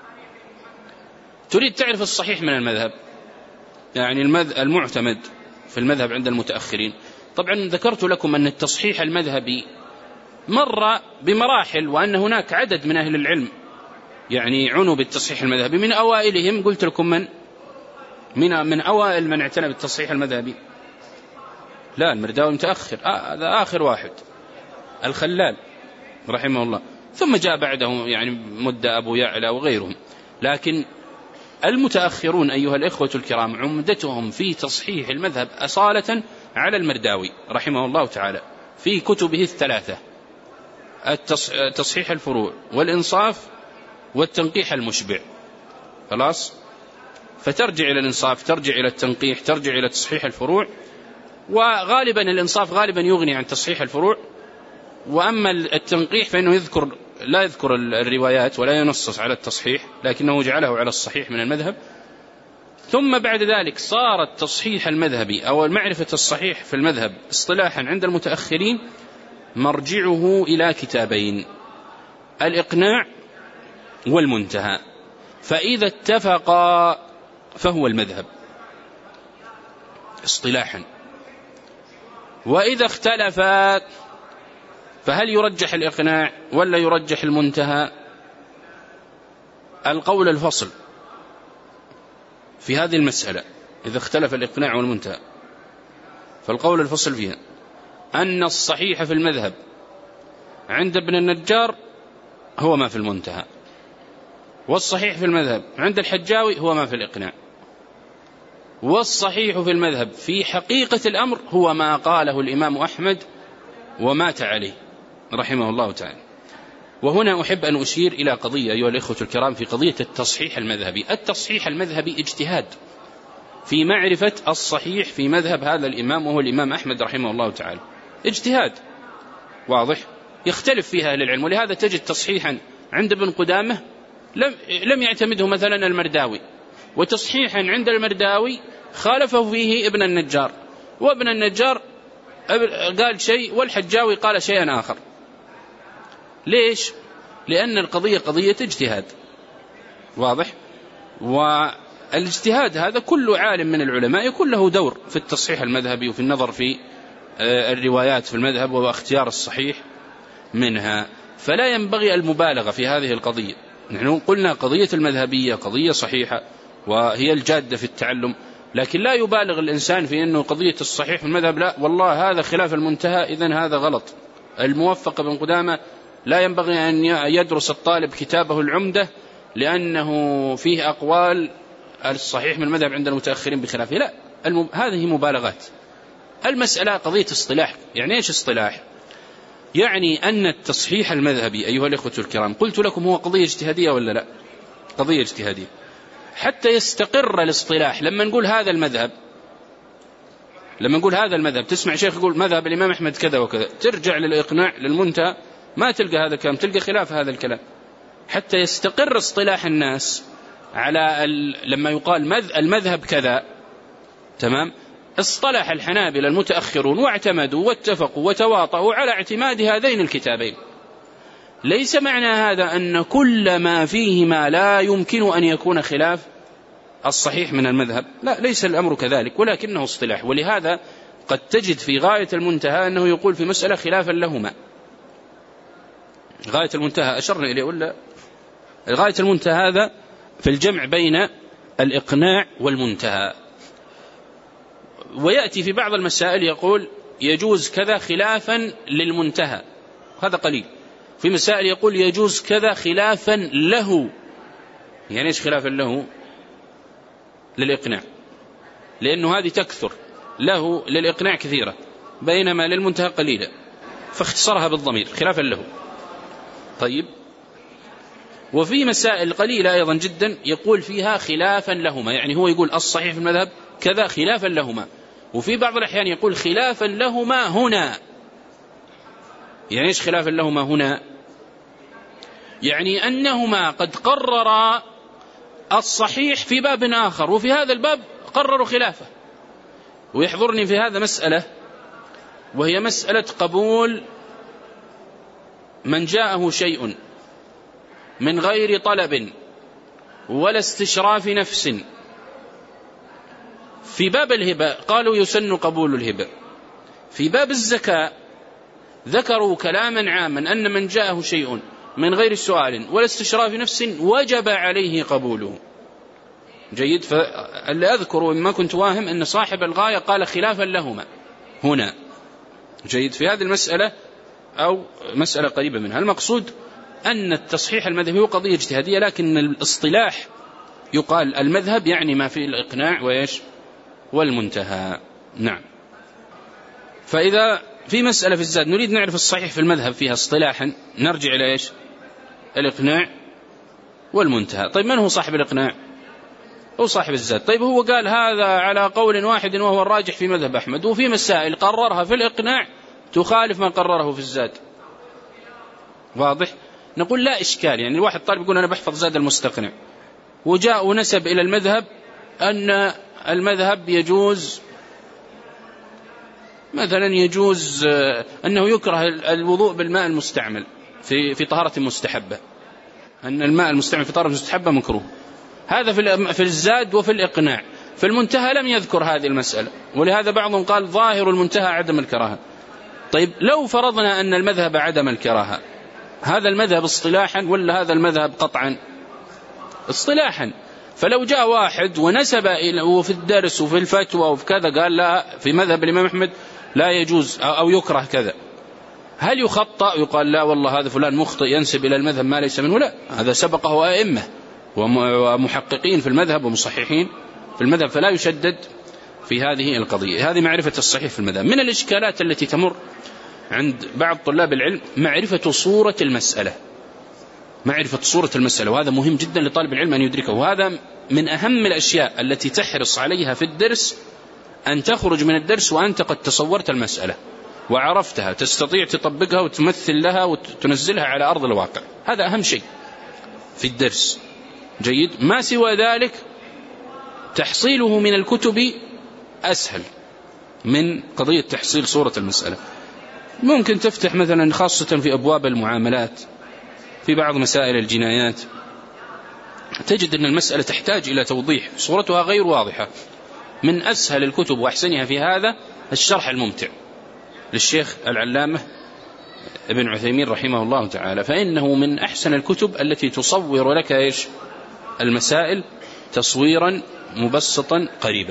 تريد تعرف الصحيح من المذهب، يعني المعتمد في المذهب عند المتأخرين. طبعا ذكرت لكم أن التصحيح المذهبي مر بمراحل، وأن هناك عدد من أهل العلم يعني عنوا بالتصحيح المذهبي. من أوائلهم قلت لكم من أوائل من اعتنى بالتصحيح المذهبي، لا المرداوي متأخر، هذا آخر واحد، الخلال رحمه الله، ثم جاء بعده يعني مدة أبو يعلى وغيرهم. لكن المتأخرون أيها الإخوة الكرام عمدتهم في تصحيح المذهب أصالة على المرداوي رحمه الله تعالى في كتبه الثلاثة: تصحيح الفروع والإنصاف والتنقيح المشبع. خلاص، فترجع إلى الإنصاف، ترجع إلى التنقيح، ترجع إلى تصحيح الفروع، وغالبا الإنصاف غالبا يغني عن تصحيح الفروع، وأما التنقيح فإنه لا يذكر الروايات ولا ينصص على التصحيح، لكنه جعله على الصحيح من المذهب. ثم بعد ذلك صار التصحيح المذهبي أو معرفة الصحيح في المذهب اصطلاحا عند المتأخرين مرجعه إلى كتابين: الإقناع والمنتهى. فإذا اتفقا فهو المذهب اصطلاحا، وإذا اختلفا فهل يرجح الإقناع ولا يرجح المنتهى؟ القول الفصل في هذه المسألة إذا اختلف الإقناع والمنتهى، فالقول الفصل فيها أن الصحيح في المذهب عند ابن النجار هو ما في المنتهى، والصحيح في المذهب عند الحجاوي هو ما في الإقناع، والصحيح في المذهب في حقيقة الأمر هو ما قاله الإمام أحمد ومات عليه رحمه الله تعالى. وهنا أحب أن أشير إلى قضية أيها الإخوة الكرام في قضية التصحيح المذهبي. التصحيح المذهبي اجتهاد في معرفة الصحيح في مذهب هذا الإمام وهو الإمام أحمد رحمه الله تعالى، اجتهاد واضح يختلف فيها أهل العلم. ولهذا تجد تصحيحا عند ابن قدامة لم يعتمده مثلا المرداوي، وتصحيحا عند المرداوي خالفه فيه ابن النجار، وابن النجار قال شيء والحجاوي قال شيئا آخر. ليش؟ لأن القضية قضية اجتهاد واضح. الاجتهاد هذا كل عالم من العلماء يكون له دور في التصحيح المذهبي وفي النظر في الروايات في المذهب واختيار الصحيح منها، فلا ينبغي المبالغة في هذه القضية. نحن قلنا قضية المذهبية قضية صحيحة وهي الجادة في التعلم، لكن لا يبالغ الإنسان في أنه قضية الصحيح في المذهب لا والله هذا خلاف المنتهى إذن هذا غلط. الموفق بن قدامة لا ينبغي أن يدرس الطالب كتابه العمدة لأنه فيه أقوال الصحيح من المذهب عند المتأخرين بخلافه، لا، هذه مبالغات. المسألة قضية اصطلاح. يعني إيش اصطلاح؟ يعني أن التصحيح المذهبي أيها الإخوة الكرام قلت لكم هو قضية اجتهادية ولا لا؟ قضية اجتهادية. حتى يستقر الاصطلاح لما نقول هذا المذهب، لما نقول هذا المذهب تسمع شيخ يقول مذهب الإمام أحمد كذا وكذا، ترجع للإقناع للمنتهى ما تلقى هذا الكلام، تلقى خلاف هذا الكلام. حتى يستقر اصطلاح الناس على لما يقال المذهب كذا، تمام، اصطلح الحنابلة المتأخرون واعتمدوا واتفقوا وتواطؤوا على اعتماد هذين الكتابين. ليس معنى هذا أن كل ما فيهما لا يمكن أن يكون خلاف الصحيح من المذهب، لا، ليس الأمر كذلك، ولكنه اصطلاح. ولهذا قد تجد في غاية المنتهى أنه يقول في مسألة خلافا لهما. غاية المنتهى أشرنا إليه ولا؟ غاية المنتهى هذا في الجمع بين الإقناع والمنتهى. ويأتي في بعض المسائل يقول يجوز كذا خلافا للمنتهى، هذا قليل. في مسائل يقول يجوز كذا خلافا له. يعني ايش خلافا له؟ للإقناع، لأنه هذه تكثر، له للإقناع كثيرة بينما للمنتهى قليلة، فاختصرها بالضمير خلافا له. طيب، وفي مسائل قليلة أيضا جدا يقول فيها خلافا لهما، يعني هو يقول الصحيح في المذهب كذا خلافا لهما، وفي بعض الأحيان يقول خلافا لهما هنا. يعني ايش خلافا لهما هنا؟ يعني أنهما قد قررا الصحيح في باب آخر وفي هذا الباب قرروا خلافه. ويحضرني في هذا مسألة، وهي مسألة قبول من جاءه شيء من غير طلب ولا استشراف نفس. في باب الهبة قالوا يسن قبول الهبة. في باب الزكاة ذكروا كلاما عاما أن من جاءه شيء من غير سؤال ولا استشراف نفس وجب عليه قبوله. جيد. فاللي أذكر وما كنت واهم أن صاحب الغاية قال خلافا لهما هنا. جيد. في هذه المسألة أو مسألة قريبة منها المقصود أن التصحيح المذهبي هو قضية اجتهادية، لكن الاصطلاح يقال المذهب يعني ما فيه الإقناع وإيش والمنتهى. نعم. فإذا في مسألة في الزاد نريد نعرف الصحيح في المذهب فيها اصطلاحا، نرجع إلى إيش؟ الإقناع والمنتهى. طيب من هو صاحب الإقناع؟ هو صاحب الزاد. طيب هو قال هذا على قول واحد وهو الراجح في مذهب أحمد، وفي مسائل قررها في الإقناع تخالف ما قرره في الزاد. واضح؟ نقول لا إشكال. يعني الواحد طالب يقول أنا بحفظ زاد المستقنع وجاء ونسب إلى المذهب أن المذهب يجوز مثلا يجوز أنه يكره الوضوء بالماء المستعمل في طهارة مستحبة، أن الماء المستعمل في طهارة مستحبة مكروه. هذا في الزاد وفي الإقناع. في المنتهى لم يذكر هذه المسألة، ولهذا بعضهم قال ظاهر المنتهى عدم الكراهة. طيب لو فرضنا أن المذهب عدم الكراهة، هذا المذهب اصطلاحا ولا هذا المذهب قطعا؟ اصطلاحا. فلو جاء واحد ونسب وفي الدرس وفي الفتوى وفي كذا قال لا في مذهب الإمام أحمد لا يجوز أو يكره كذا، هل يخطأ يقال لا والله هذا فلان مخطئ ينسب إلى المذهب ما ليس منه؟ لا، هذا سبقه أئمة ومحققين في المذهب ومصححين في المذهب، فلا يشدد في هذه القضية. هذه معرفة الصحيح في المذهب. من الإشكالات التي تمر عند بعض طلاب العلم معرفة صورة المسألة، معرفة صورة المسألة، وهذا مهم جدا لطالب العلم أن يدركه. وهذا من أهم الأشياء التي تحرص عليها في الدرس، أن تخرج من الدرس وأنت قد تصورت المسألة وعرفتها، تستطيع تطبقها وتمثل لها وتنزلها على أرض الواقع. هذا أهم شيء في الدرس. جيد. ما سوى ذلك تحصيله من الكتب أسهل من قضية تحصيل صورة المسألة. ممكن تفتح مثلا خاصة في أبواب المعاملات، في بعض مسائل الجنايات، تجد أن المسألة تحتاج إلى توضيح، صورتها غير واضحة. من أسهل الكتب وأحسنها في هذا الشرح الممتع للشيخ العلامة ابن عثيمين رحمه الله تعالى، فإنه من أحسن الكتب التي تصور لك المسائل تصويرا مبسطا قريبا.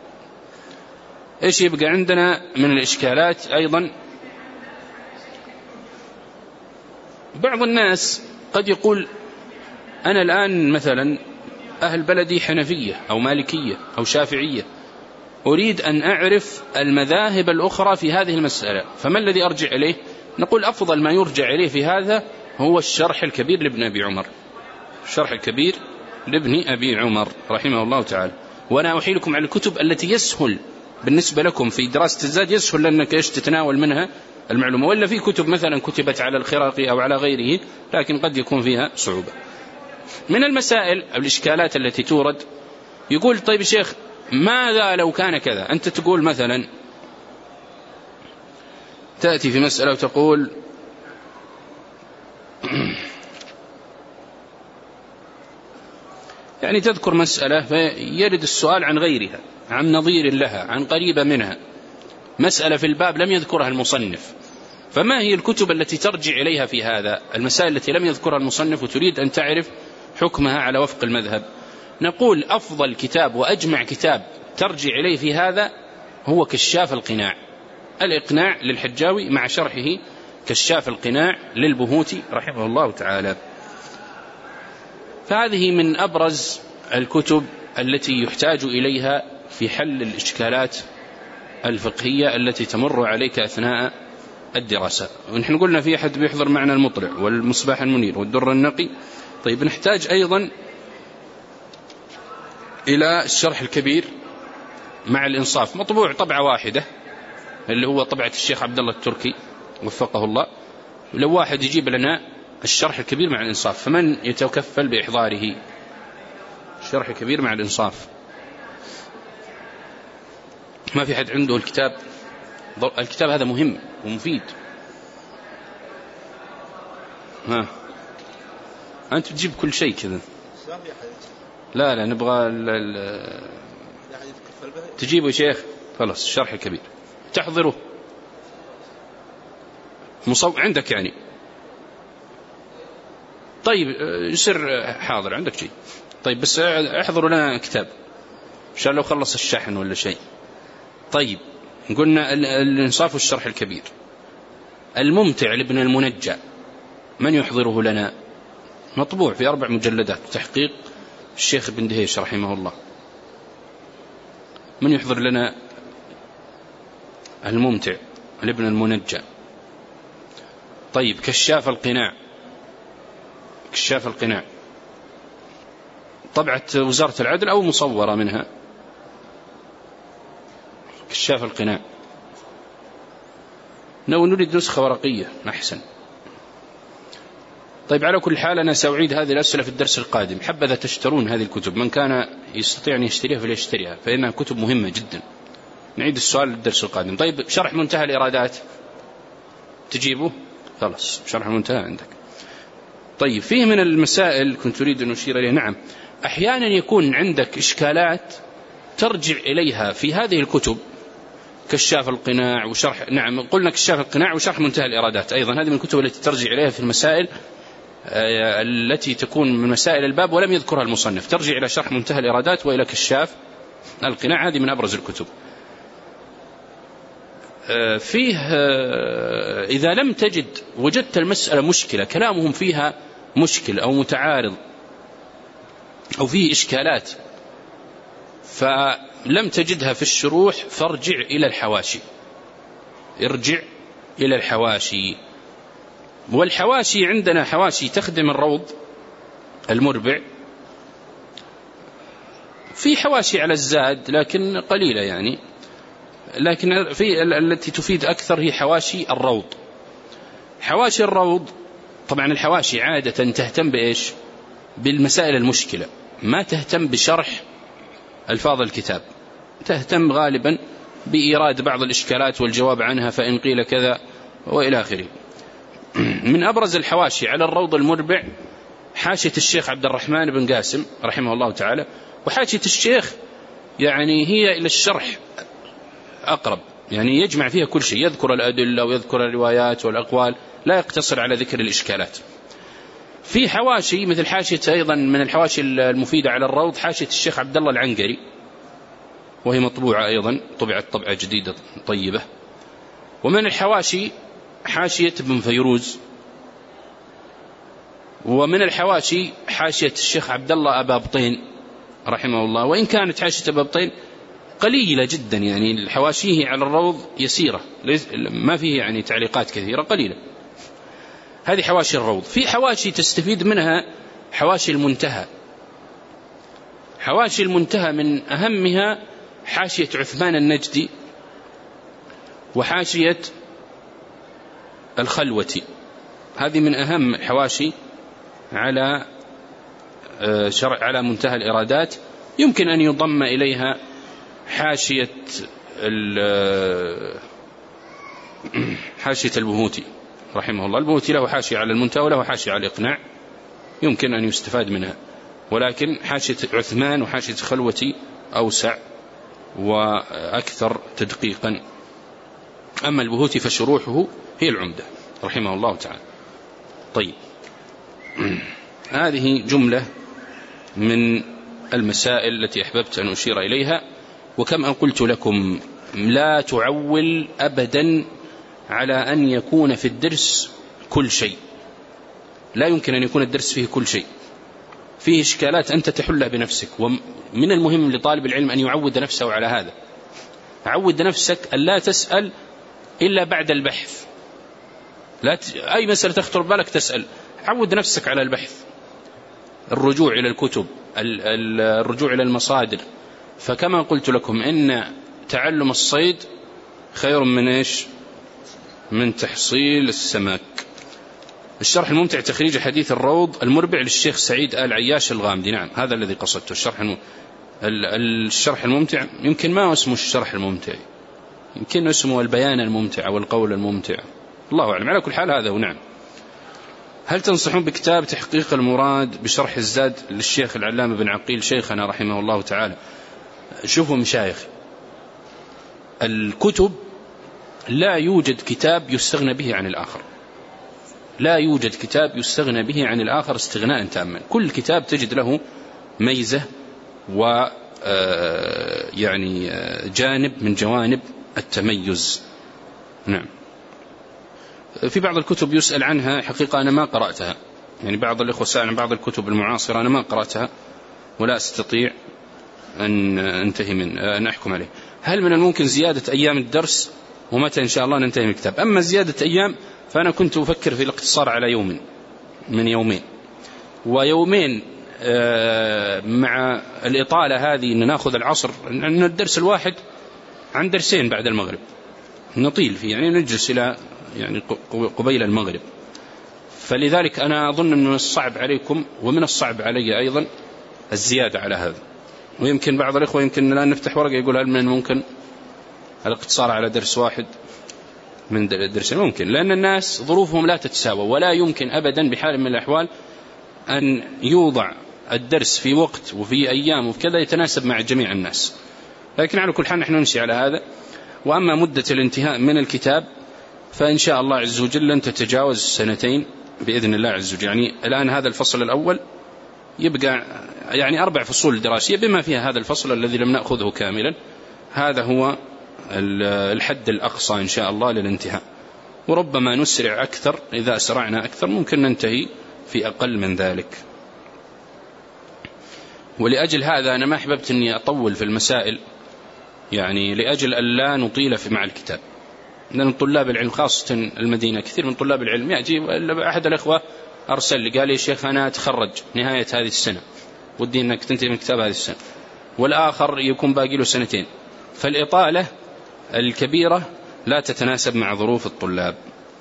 إيش يبقى عندنا من الإشكالات أيضا؟ بعض الناس قد يقول أنا الآن مثلا أهل بلدي حنفية أو مالكية أو شافعية، أريد أن أعرف المذاهب الأخرى في هذه المسألة، فما الذي أرجع إليه؟ نقول أفضل ما يرجع إليه في هذا هو الشرح الكبير لابن أبي عمر، الشرح الكبير لابن أبي عمر رحمه الله تعالى. وأنا أحيلكم على الكتب التي يسهل بالنسبة لكم في دراسة الزاد، يسهل لأنك تتناول منها المعلومة، ولا في كتب مثلا كتبت على الخراقي أو على غيره لكن قد يكون فيها صعوبة. من المسائل أو الإشكالات التي تورد، يقول طيب شيخ ماذا لو كان كذا؟ أنت تقول مثلا تأتي في مسألة وتقول يعني تذكر مسألة فيرد السؤال عن غيرها، عن نظير لها، عن قريبة منها، مسألة في الباب لم يذكرها المصنف، فما هي الكتب التي ترجع إليها في هذا المسائل التي لم يذكرها المصنف وتريد أن تعرف حكمها على وفق المذهب؟ نقول أفضل كتاب وأجمع كتاب ترجع إليه في هذا هو كشاف القناع، الإقناع للحجاوي مع شرحه كشاف القناع للبهوتي رحمه الله تعالى. فهذه من أبرز الكتب التي يحتاج إليها في حل الإشكالات الفقهية التي تمر عليك أثناء الدراسة. ونحن قلنا في أحد بيحضر معنا المطلع والمصباح المنير والدر النقي. طيب نحتاج أيضا إلى الشرح الكبير مع الإنصاف، مطبوع طبعة واحدة اللي هو طبعة الشيخ عبد الله التركي وفقه الله. لو واحد يجيب لنا الشرح الكبير مع الإنصاف، فمن يتكفل بإحضاره الشرح الكبير مع الإنصاف؟ ما في حد عنده الكتاب؟ الكتاب هذا مهم ومفيد. ها أنت تجيب كل شيء كذا؟ لا نبغى تجيبه شيخ، خلاص الشرح الكبير تحضره عندك يعني. طيب يصير حاضر عندك شيء، طيب بس احضروا لنا كتاب إن شاء الله لو خلص الشحن ولا شيء. طيب قلنا الإنصاف والشرح الكبير. الممتع لابن المنجى من يحضره لنا؟ مطبوع في 4 مجلدات، تحقيق الشيخ بن دهيش رحمه الله. من يحضر لنا الممتع لابن المنجى؟ طيب كشاف القناع، كشاف القناع طبعة وزارة العدل أو مصورة منها، كشاف القناع. لو نريد نسخة ورقية أحسن. طيب على كل حال أنا سأعيد هذه الأسئلة في الدرس القادم، حبذا تشترون هذه الكتب، من كان يستطيع أن يشتريها فليشتريها فإنها كتب مهمة جدا. نعيد السؤال للدرس القادم. طيب شرح منتهى الإرادات تجيبه؟ خلاص شرح منتهى عندك. طيب فيه من المسائل كنت أريد أن أشير إليه. نعم أحيانا يكون عندك إشكالات ترجع إليها في هذه الكتب كشاف القناع وشرح، نعم قلنا كشاف القناع وشرح منتهى الإرادات أيضا، هذه من الكتب التي ترجع إليها في المسائل التي تكون من مسائل الباب ولم يذكرها المصنف، ترجع إلى شرح منتهى الإرادات وإلى كشاف القناع، هذه من أبرز الكتب. فيه إذا لم تجد وجدت المسألة مشكلة كلامهم فيها مشكل أو متعارض أو فيه إشكالات فلم تجدها في الشروح، فارجع إلى الحواشي، ارجع إلى الحواشي. والحواشي عندنا حواشي تخدم الروض المربع، في حواشي على الزاد لكن قليلة يعني، لكن في التي تفيد أكثر هي حواشي الروض. حواشي الروض طبعا الحواشي عادة تهتم بإيش؟ بالمسائل المشكلة، ما تهتم بشرح ألفاظ الكتاب، تهتم غالبا بإيراد بعض الإشكالات والجواب عنها فإن قيل كذا وإلى آخره. من أبرز الحواشي على الروض المربع حاشية الشيخ عبد الرحمن بن قاسم رحمه الله تعالى، وحاشية الشيخ يعني هي إلى الشرح أقرب، يعني يجمع فيها كل شيء، يذكر الأدلة ويذكر الروايات والأقوال، لا يقتصر على ذكر الإشكالات. في حواشي مثل حاشية أيضا من الحواشي المفيدة على الروض حاشية الشيخ عبد الله العنقري، وهي مطبوعة أيضا، طبعت طبعة جديدة طيبة. ومن الحواشي حاشية ابن فيروز. ومن الحواشي حاشية الشيخ عبد الله أبابطين رحمه الله، وإن كانت حاشية أبابطين قليلة جدا، يعني حواشيه على الروض يسيرة، ما فيه يعني تعليقات كثيرة، قليلة. هذه حواشي الروض. في حواشي تستفيد منها حواشي المنتهى. حواشي المنتهى من أهمها حاشية عثمان النجدي وحاشية الخلوتي، هذه من أهم الحواشي على منتهى الإرادات. يمكن أن يضم إليها حاشية البهوتي رحمه الله. البهوتي له حاشية على المنتهى وله حاشية على الإقناع، يمكن أن يستفاد منها، ولكن حاشية عثمان وحاشية خلوتي أوسع وأكثر تدقيقا. أما البهوتي فشروحه هي العمدة رحمه الله تعالى. طيب، هذه جملة من المسائل التي أحببت أن أشير إليها. وكم أن قلت لكم لا تعول أبدا على أن يكون في الدرس كل شيء، لا يمكن أن يكون الدرس فيه كل شيء، فيه إشكالات أنت تحلها بنفسك. ومن المهم لطالب العلم أن يعود نفسه على هذا. عود نفسك أن لا تسأل إلا بعد البحث، أي مسألة تخطر بالك تسأل. عود نفسك على البحث، الرجوع إلى الكتب، الرجوع إلى المصادر. فكما قلت لكم إن تعلم الصيد خير من إيش؟ من تحصيل السمك. الشرح الممتع تخريج حديث الروض المربع للشيخ سعيد آل عياش الغامدي. نعم، هذا الذي قصدته. الشرح الممتع يمكن ما اسمه الشرح الممتع، يمكن اسمه البيان الممتع أو القول الممتع، الله أعلم. على كل حال هذا هو. نعم. هل تنصحون بكتاب تحقيق المراد بشرح الزاد للشيخ العلامة بن عقيل شيخنا رحمه الله تعالى؟ شوفوا مشايخ، الكتب لا يوجد كتاب يستغنى به عن الآخر، لا يوجد كتاب يستغنى به عن الآخر استغناء تاما. كل كتاب تجد له ميزة يعني جانب من جوانب التميز. نعم. في بعض الكتب يسأل عنها، حقيقة أنا ما قرأتها، يعني بعض الإخوة سأل عن بعض الكتب المعاصرة، أنا ما قرأتها ولا أستطيع أن أنتهي أن أحكم عليه. هل من الممكن زيادة أيام الدرس؟ ومتى إن شاء الله ننتهي من الكتاب؟ أما زيادة أيام فأنا كنت أفكر في الاقتصار على يوم من يومين، ويومين مع الإطالة هذه أن نأخذ العصر، أن الدرس الواحد عن درسين بعد المغرب نطيل فيه، يعني نجلس إلى يعني قبيل المغرب. فلذلك أنا أظن أنه الصعب عليكم ومن الصعب علي أيضا الزيادة على هذا. ويمكن بعض الإخوة يمكن الآن نفتح ورقة يقول هل من ممكن الاقتصار على درس واحد من درسين؟ ممكن، لأن الناس ظروفهم لا تتساوى، ولا يمكن أبدا بحال من الأحوال أن يوضع الدرس في وقت وفي أيام وكذا يتناسب مع جميع الناس. لكن على كل حال نحن نمشي على هذا. وأما مدة الانتهاء من الكتاب فإن شاء الله عز وجل لن تتجاوز 2 بإذن الله عز وجل. يعني الآن هذا الفصل الأول يبقى يعني 4 فصول دراسية بما فيها هذا الفصل الذي لم نأخذه كاملا. هذا هو الحد الأقصى إن شاء الله للانتهاء، وربما نسرع أكثر، إذا أسرعنا أكثر ممكن ننتهي في أقل من ذلك. ولأجل هذا أنا ما أحببت أني أطول في المسائل، يعني لأجل أن لا نطيل مع الكتاب، لأن طلاب العلم خاصة المدينة كثير من طلاب العلم يأتي. أحد الأخوة أرسل لي قال لي شيخ أنا أتخرج نهاية هذه السنة ودي أنك تنتهي من كتاب هذه السنة، والآخر يكون باقي له 2 سنين. فالإطالة الكبيرة لا تتناسب مع ظروف الطلاب.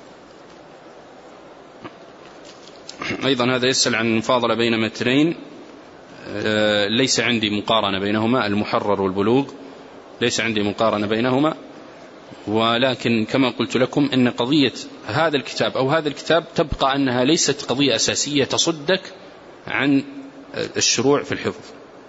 أيضا هذا يسأل عن المفاضلة بين متنين، ليس عندي مقارنة بينهما، المحرر والبلوغ ليس عندي مقارنة بينهما، ولكن كما قلت لكم إن قضية هذا الكتاب أو هذا الكتاب تبقى أنها ليست قضية أساسية تصدك عن الشروع في الحفظ.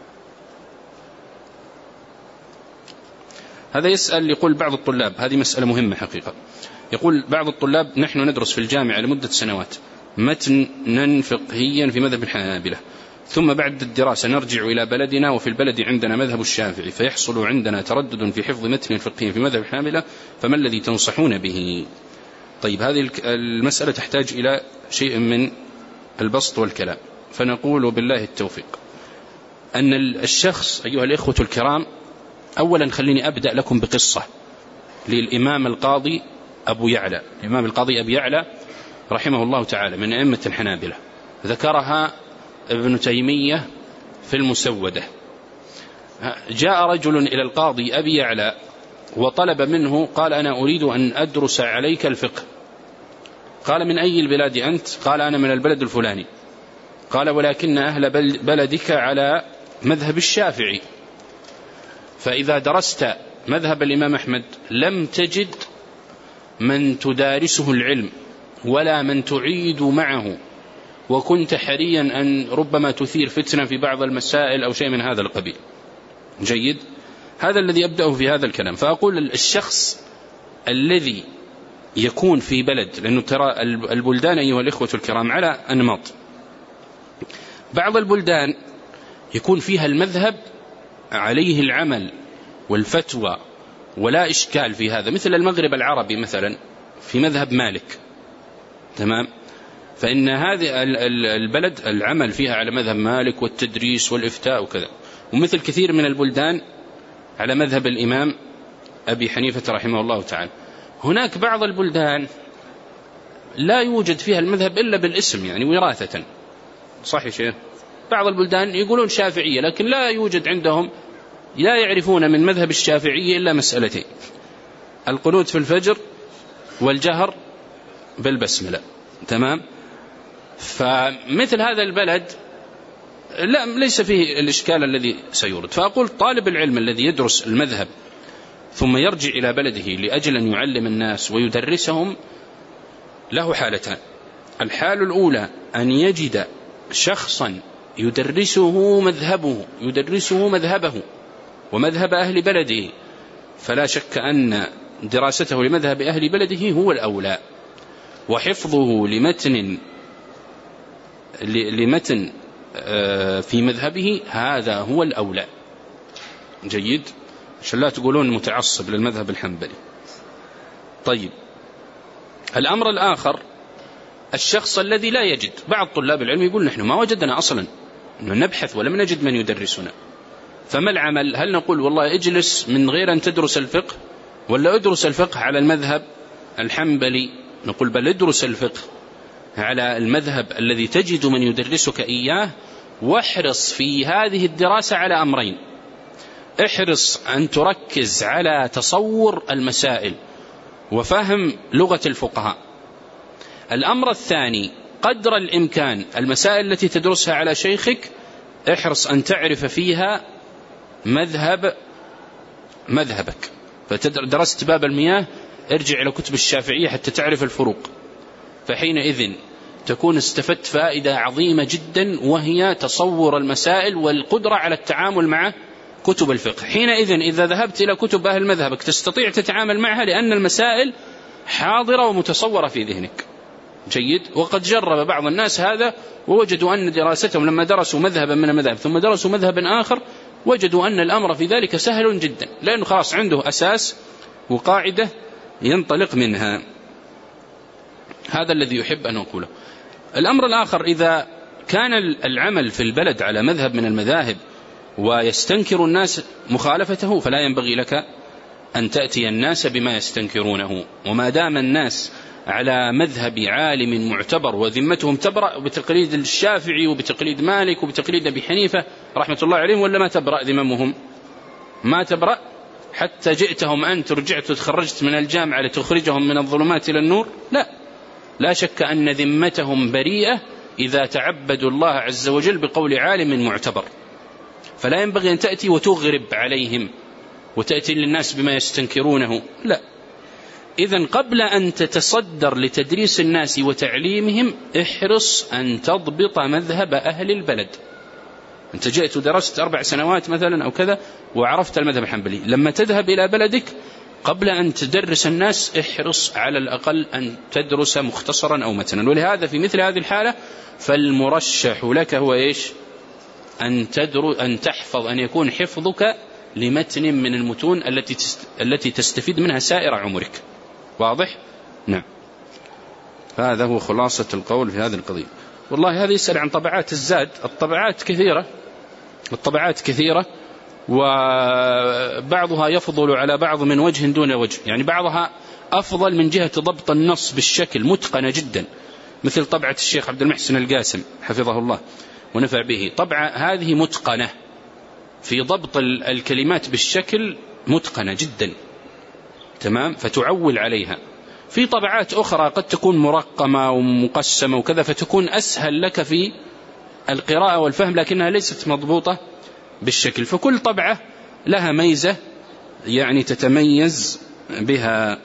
هذا يسأل يقول بعض الطلاب، هذه مسألة مهمة حقيقة، يقول بعض الطلاب نحن ندرس في الجامعة لمدة سنوات متنا فقهيا في مذهب الحنابلة، ثم بعد الدراسة نرجع إلى بلدنا وفي البلد عندنا مذهب الشافعي، فيحصل عندنا تردد في حفظ متن فقهي في مذهب الحنابلة، فما الذي تنصحون به؟ طيب، هذه المسألة تحتاج إلى شيء من البسط والكلام، فنقول بالله التوفيق أن الشخص أيها الإخوة الكرام، أولا خليني أبدأ لكم بقصة للإمام القاضي أبو يعلى. الإمام القاضي أبو يعلى رحمه الله تعالى من أئمة الحنابلة، ذكرها ابن تيمية في المسودة. جاء رجل إلى القاضي أبي يعلى وطلب منه، قال أنا أريد أن أدرس عليك الفقه. قال من أي البلاد أنت؟ قال أنا من البلد الفلاني. قال ولكن أهل بلدك على مذهب الشافعي، فإذا درست مذهب الإمام أحمد لم تجد من تدارسه العلم ولا من تعيد معه، وكنت حريا أن ربما تثير فتنة في بعض المسائل أو شيء من هذا القبيل. جيد، هذا الذي أبدأه في هذا الكلام. فأقول الشخص الذي يكون في بلد، لأنه ترى البلدان أيها الإخوة الكرام على أنماط، بعض البلدان يكون فيها المذهب عليه العمل والفتوى ولا إشكال في هذا، مثل المغرب العربي مثلا في مذهب مالك، تمام، فإن هذه البلد العمل فيها على مذهب مالك والتدريس والإفتاء وكذا. ومثل كثير من البلدان على مذهب الإمام أبي حنيفة رحمه الله تعالى. هناك بعض البلدان لا يوجد فيها المذهب إلا بالاسم، يعني وراثة، صحيح شيء. بعض البلدان يقولون شافعية لكن لا يوجد عندهم، لا يعرفون من مذهب الشافعية إلا مسألتين: القنوت في الفجر والجهر بالبسملة، تمام. فمثل هذا البلد لا ليس فيه الإشكال الذي سيورد. فأقول طالب العلم الذي يدرس المذهب ثم يرجع إلى بلده لأجل أن يعلم الناس ويدرسهم له حالتان: الحالة الأولى أن يجد شخصا يدرسه مذهبه ومذهب أهل بلده، فلا شك أن دراسته لمذهب أهل بلده هو الأولى، وحفظه لمتن في مذهبه هذا هو الأولى. جيد، عشان لا تقولون متعصب للمذهب الحنبلي. طيب، الأمر الآخر الشخص الذي لا يجد. بعض طلاب العلم يقول نحن ما وجدنا أصلا، نبحث ولم نجد من يدرسنا، فما العمل؟ هل نقول والله اجلس من غير أن تدرس الفقه، ولا ادرس الفقه على المذهب الحنبلي؟ نقول بل ادرس الفقه على المذهب الذي تجد من يدرسك إياه، واحرص في هذه الدراسة على أمرين: احرص أن تركز على تصور المسائل وفهم لغة الفقهاء. الأمر الثاني قدر الإمكان المسائل التي تدرسها على شيخك احرص أن تعرف فيها مذهبك. فدرست باب المياه ارجع إلى كتب الشافعية حتى تعرف الفروق، فحينئذ تكون استفدت فائدة عظيمة جدا، وهي تصور المسائل والقدرة على التعامل مع كتب الفقه. حينئذ إذا ذهبت إلى كتب أهل مذهبك تستطيع تتعامل معها، لأن المسائل حاضرة ومتصورة في ذهنك. جيد، وقد جرب بعض الناس هذا ووجدوا أن دراستهم لما درسوا مذهبا من المذاهب ثم درسوا مذهبا آخر وجدوا أن الأمر في ذلك سهل جدا، لأنه خلاص عنده أساس وقاعدة ينطلق منها. هذا الذي يحب أن أقوله. الأمر الآخر: إذا كان العمل في البلد على مذهب من المذاهب ويستنكر الناس مخالفته، فلا ينبغي لك أن تأتي الناس بما يستنكرونه. وما دام الناس على مذهب عالم معتبر وذمتهم تبرأ بتقليد الشافعي وبتقليد مالك وبتقليد أبي حنيفة رحمة الله عليهم، ولا ما تبرأ ذممهم؟ ما تبرأ. حتى جئتهم أنت رجعت وتخرجت من الجامعة لتخرجهم من الظلمات إلى النور؟ لا شك أن ذمتهم بريئة إذا تعبدوا الله عز وجل بقول عالم معتبر. فلا ينبغي أن تأتي وتغرب عليهم وتأتي للناس بما يستنكرونه، لا. إذن قبل أن تتصدر لتدريس الناس وتعليمهم احرص أن تضبط مذهب أهل البلد. أنت جئت ودرست 4 سنوات مثلا أو كذا وعرفت المذهب الحنبلي، لما تذهب إلى بلدك قبل أن تدرس الناس احرص على الأقل أن تدرس مختصرا أو متنا. ولهذا في مثل هذه الحالة فالمرشح لك هو إيش؟ أن تحفظ، أن يكون حفظك لمتن من المتون التي تستفيد منها سائر عمرك. واضح؟ نعم. هذا هو خلاصة القول في هذه القضية. والله هذا يسأل عن طبعات الزاد. الطبعات كثيرة وبعضها يفضل على بعض من وجه دون وجه، يعني بعضها أفضل من جهة ضبط النص بالشكل متقنة جدا، مثل طبعة الشيخ عبد المحسن القاسم حفظه الله ونفع به. طبعة هذه متقنة في ضبط الكلمات بالشكل، متقنة جدا تمام، فتعول عليها. في طبعات أخرى قد تكون مرقمة ومقسمة وكذا فتكون أسهل لك في القراءة والفهم، لكنها ليست مضبوطة بالشكل. فكل طبعة لها ميزة يعني تتميز بها.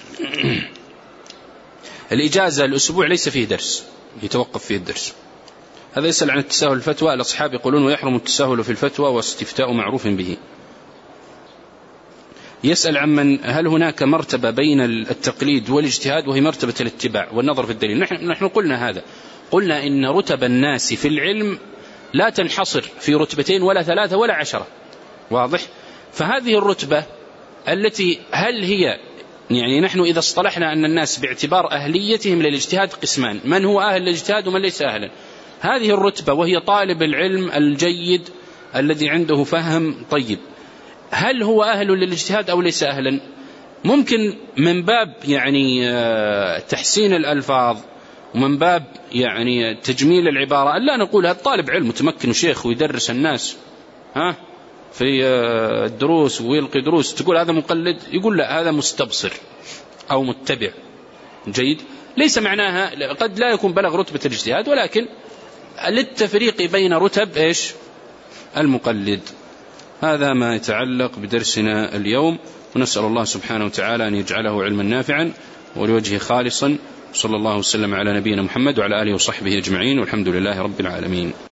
الإجازة الأسبوع ليس فيه درس، يتوقف فيه الدرس. هذا يسأل عن التساهل الفتوى. الأصحاب يقولون ويحرم التساهل في الفتوى واستفتاء معروف به. يسأل عن هل هناك مرتبة بين التقليد والاجتهاد وهي مرتبة الاتباع والنظر في الدليل. نحن قلنا هذا، قلنا إن رتب الناس في العلم لا تنحصر في 2 ولا 3 ولا 10. واضح؟ فهذه الرتبة التي هل هي يعني نحن إذا اصطلحنا أن الناس باعتبار أهليتهم للاجتهاد قسمان، من هو أهل الاجتهاد ومن ليس أهلا. هذه الرتبة وهي طالب العلم الجيد الذي عنده فهم طيب، هل هو أهل للاجتهاد أو ليس أهلا؟ ممكن من باب يعني تحسين الألفاظ ومن باب يعني تجميل العبارة ألا نقول هذا طالب علم متمكن وشيخ ويدرس الناس في الدروس ويلقي دروس، تقول هذا مقلد؟ يقول لا، هذا مستبصر أو متبع جيد. ليس معناها، قد لا يكون بلغ رتبة الاجتهاد، ولكن للتفريق بين رتب إيش المقلد. هذا ما يتعلق بدرسنا اليوم، ونسأل الله سبحانه وتعالى أن يجعله علما نافعا ولوجهه خالصا. صلى الله وسلم على نبينا محمد وعلى آله وصحبه أجمعين، والحمد لله رب العالمين.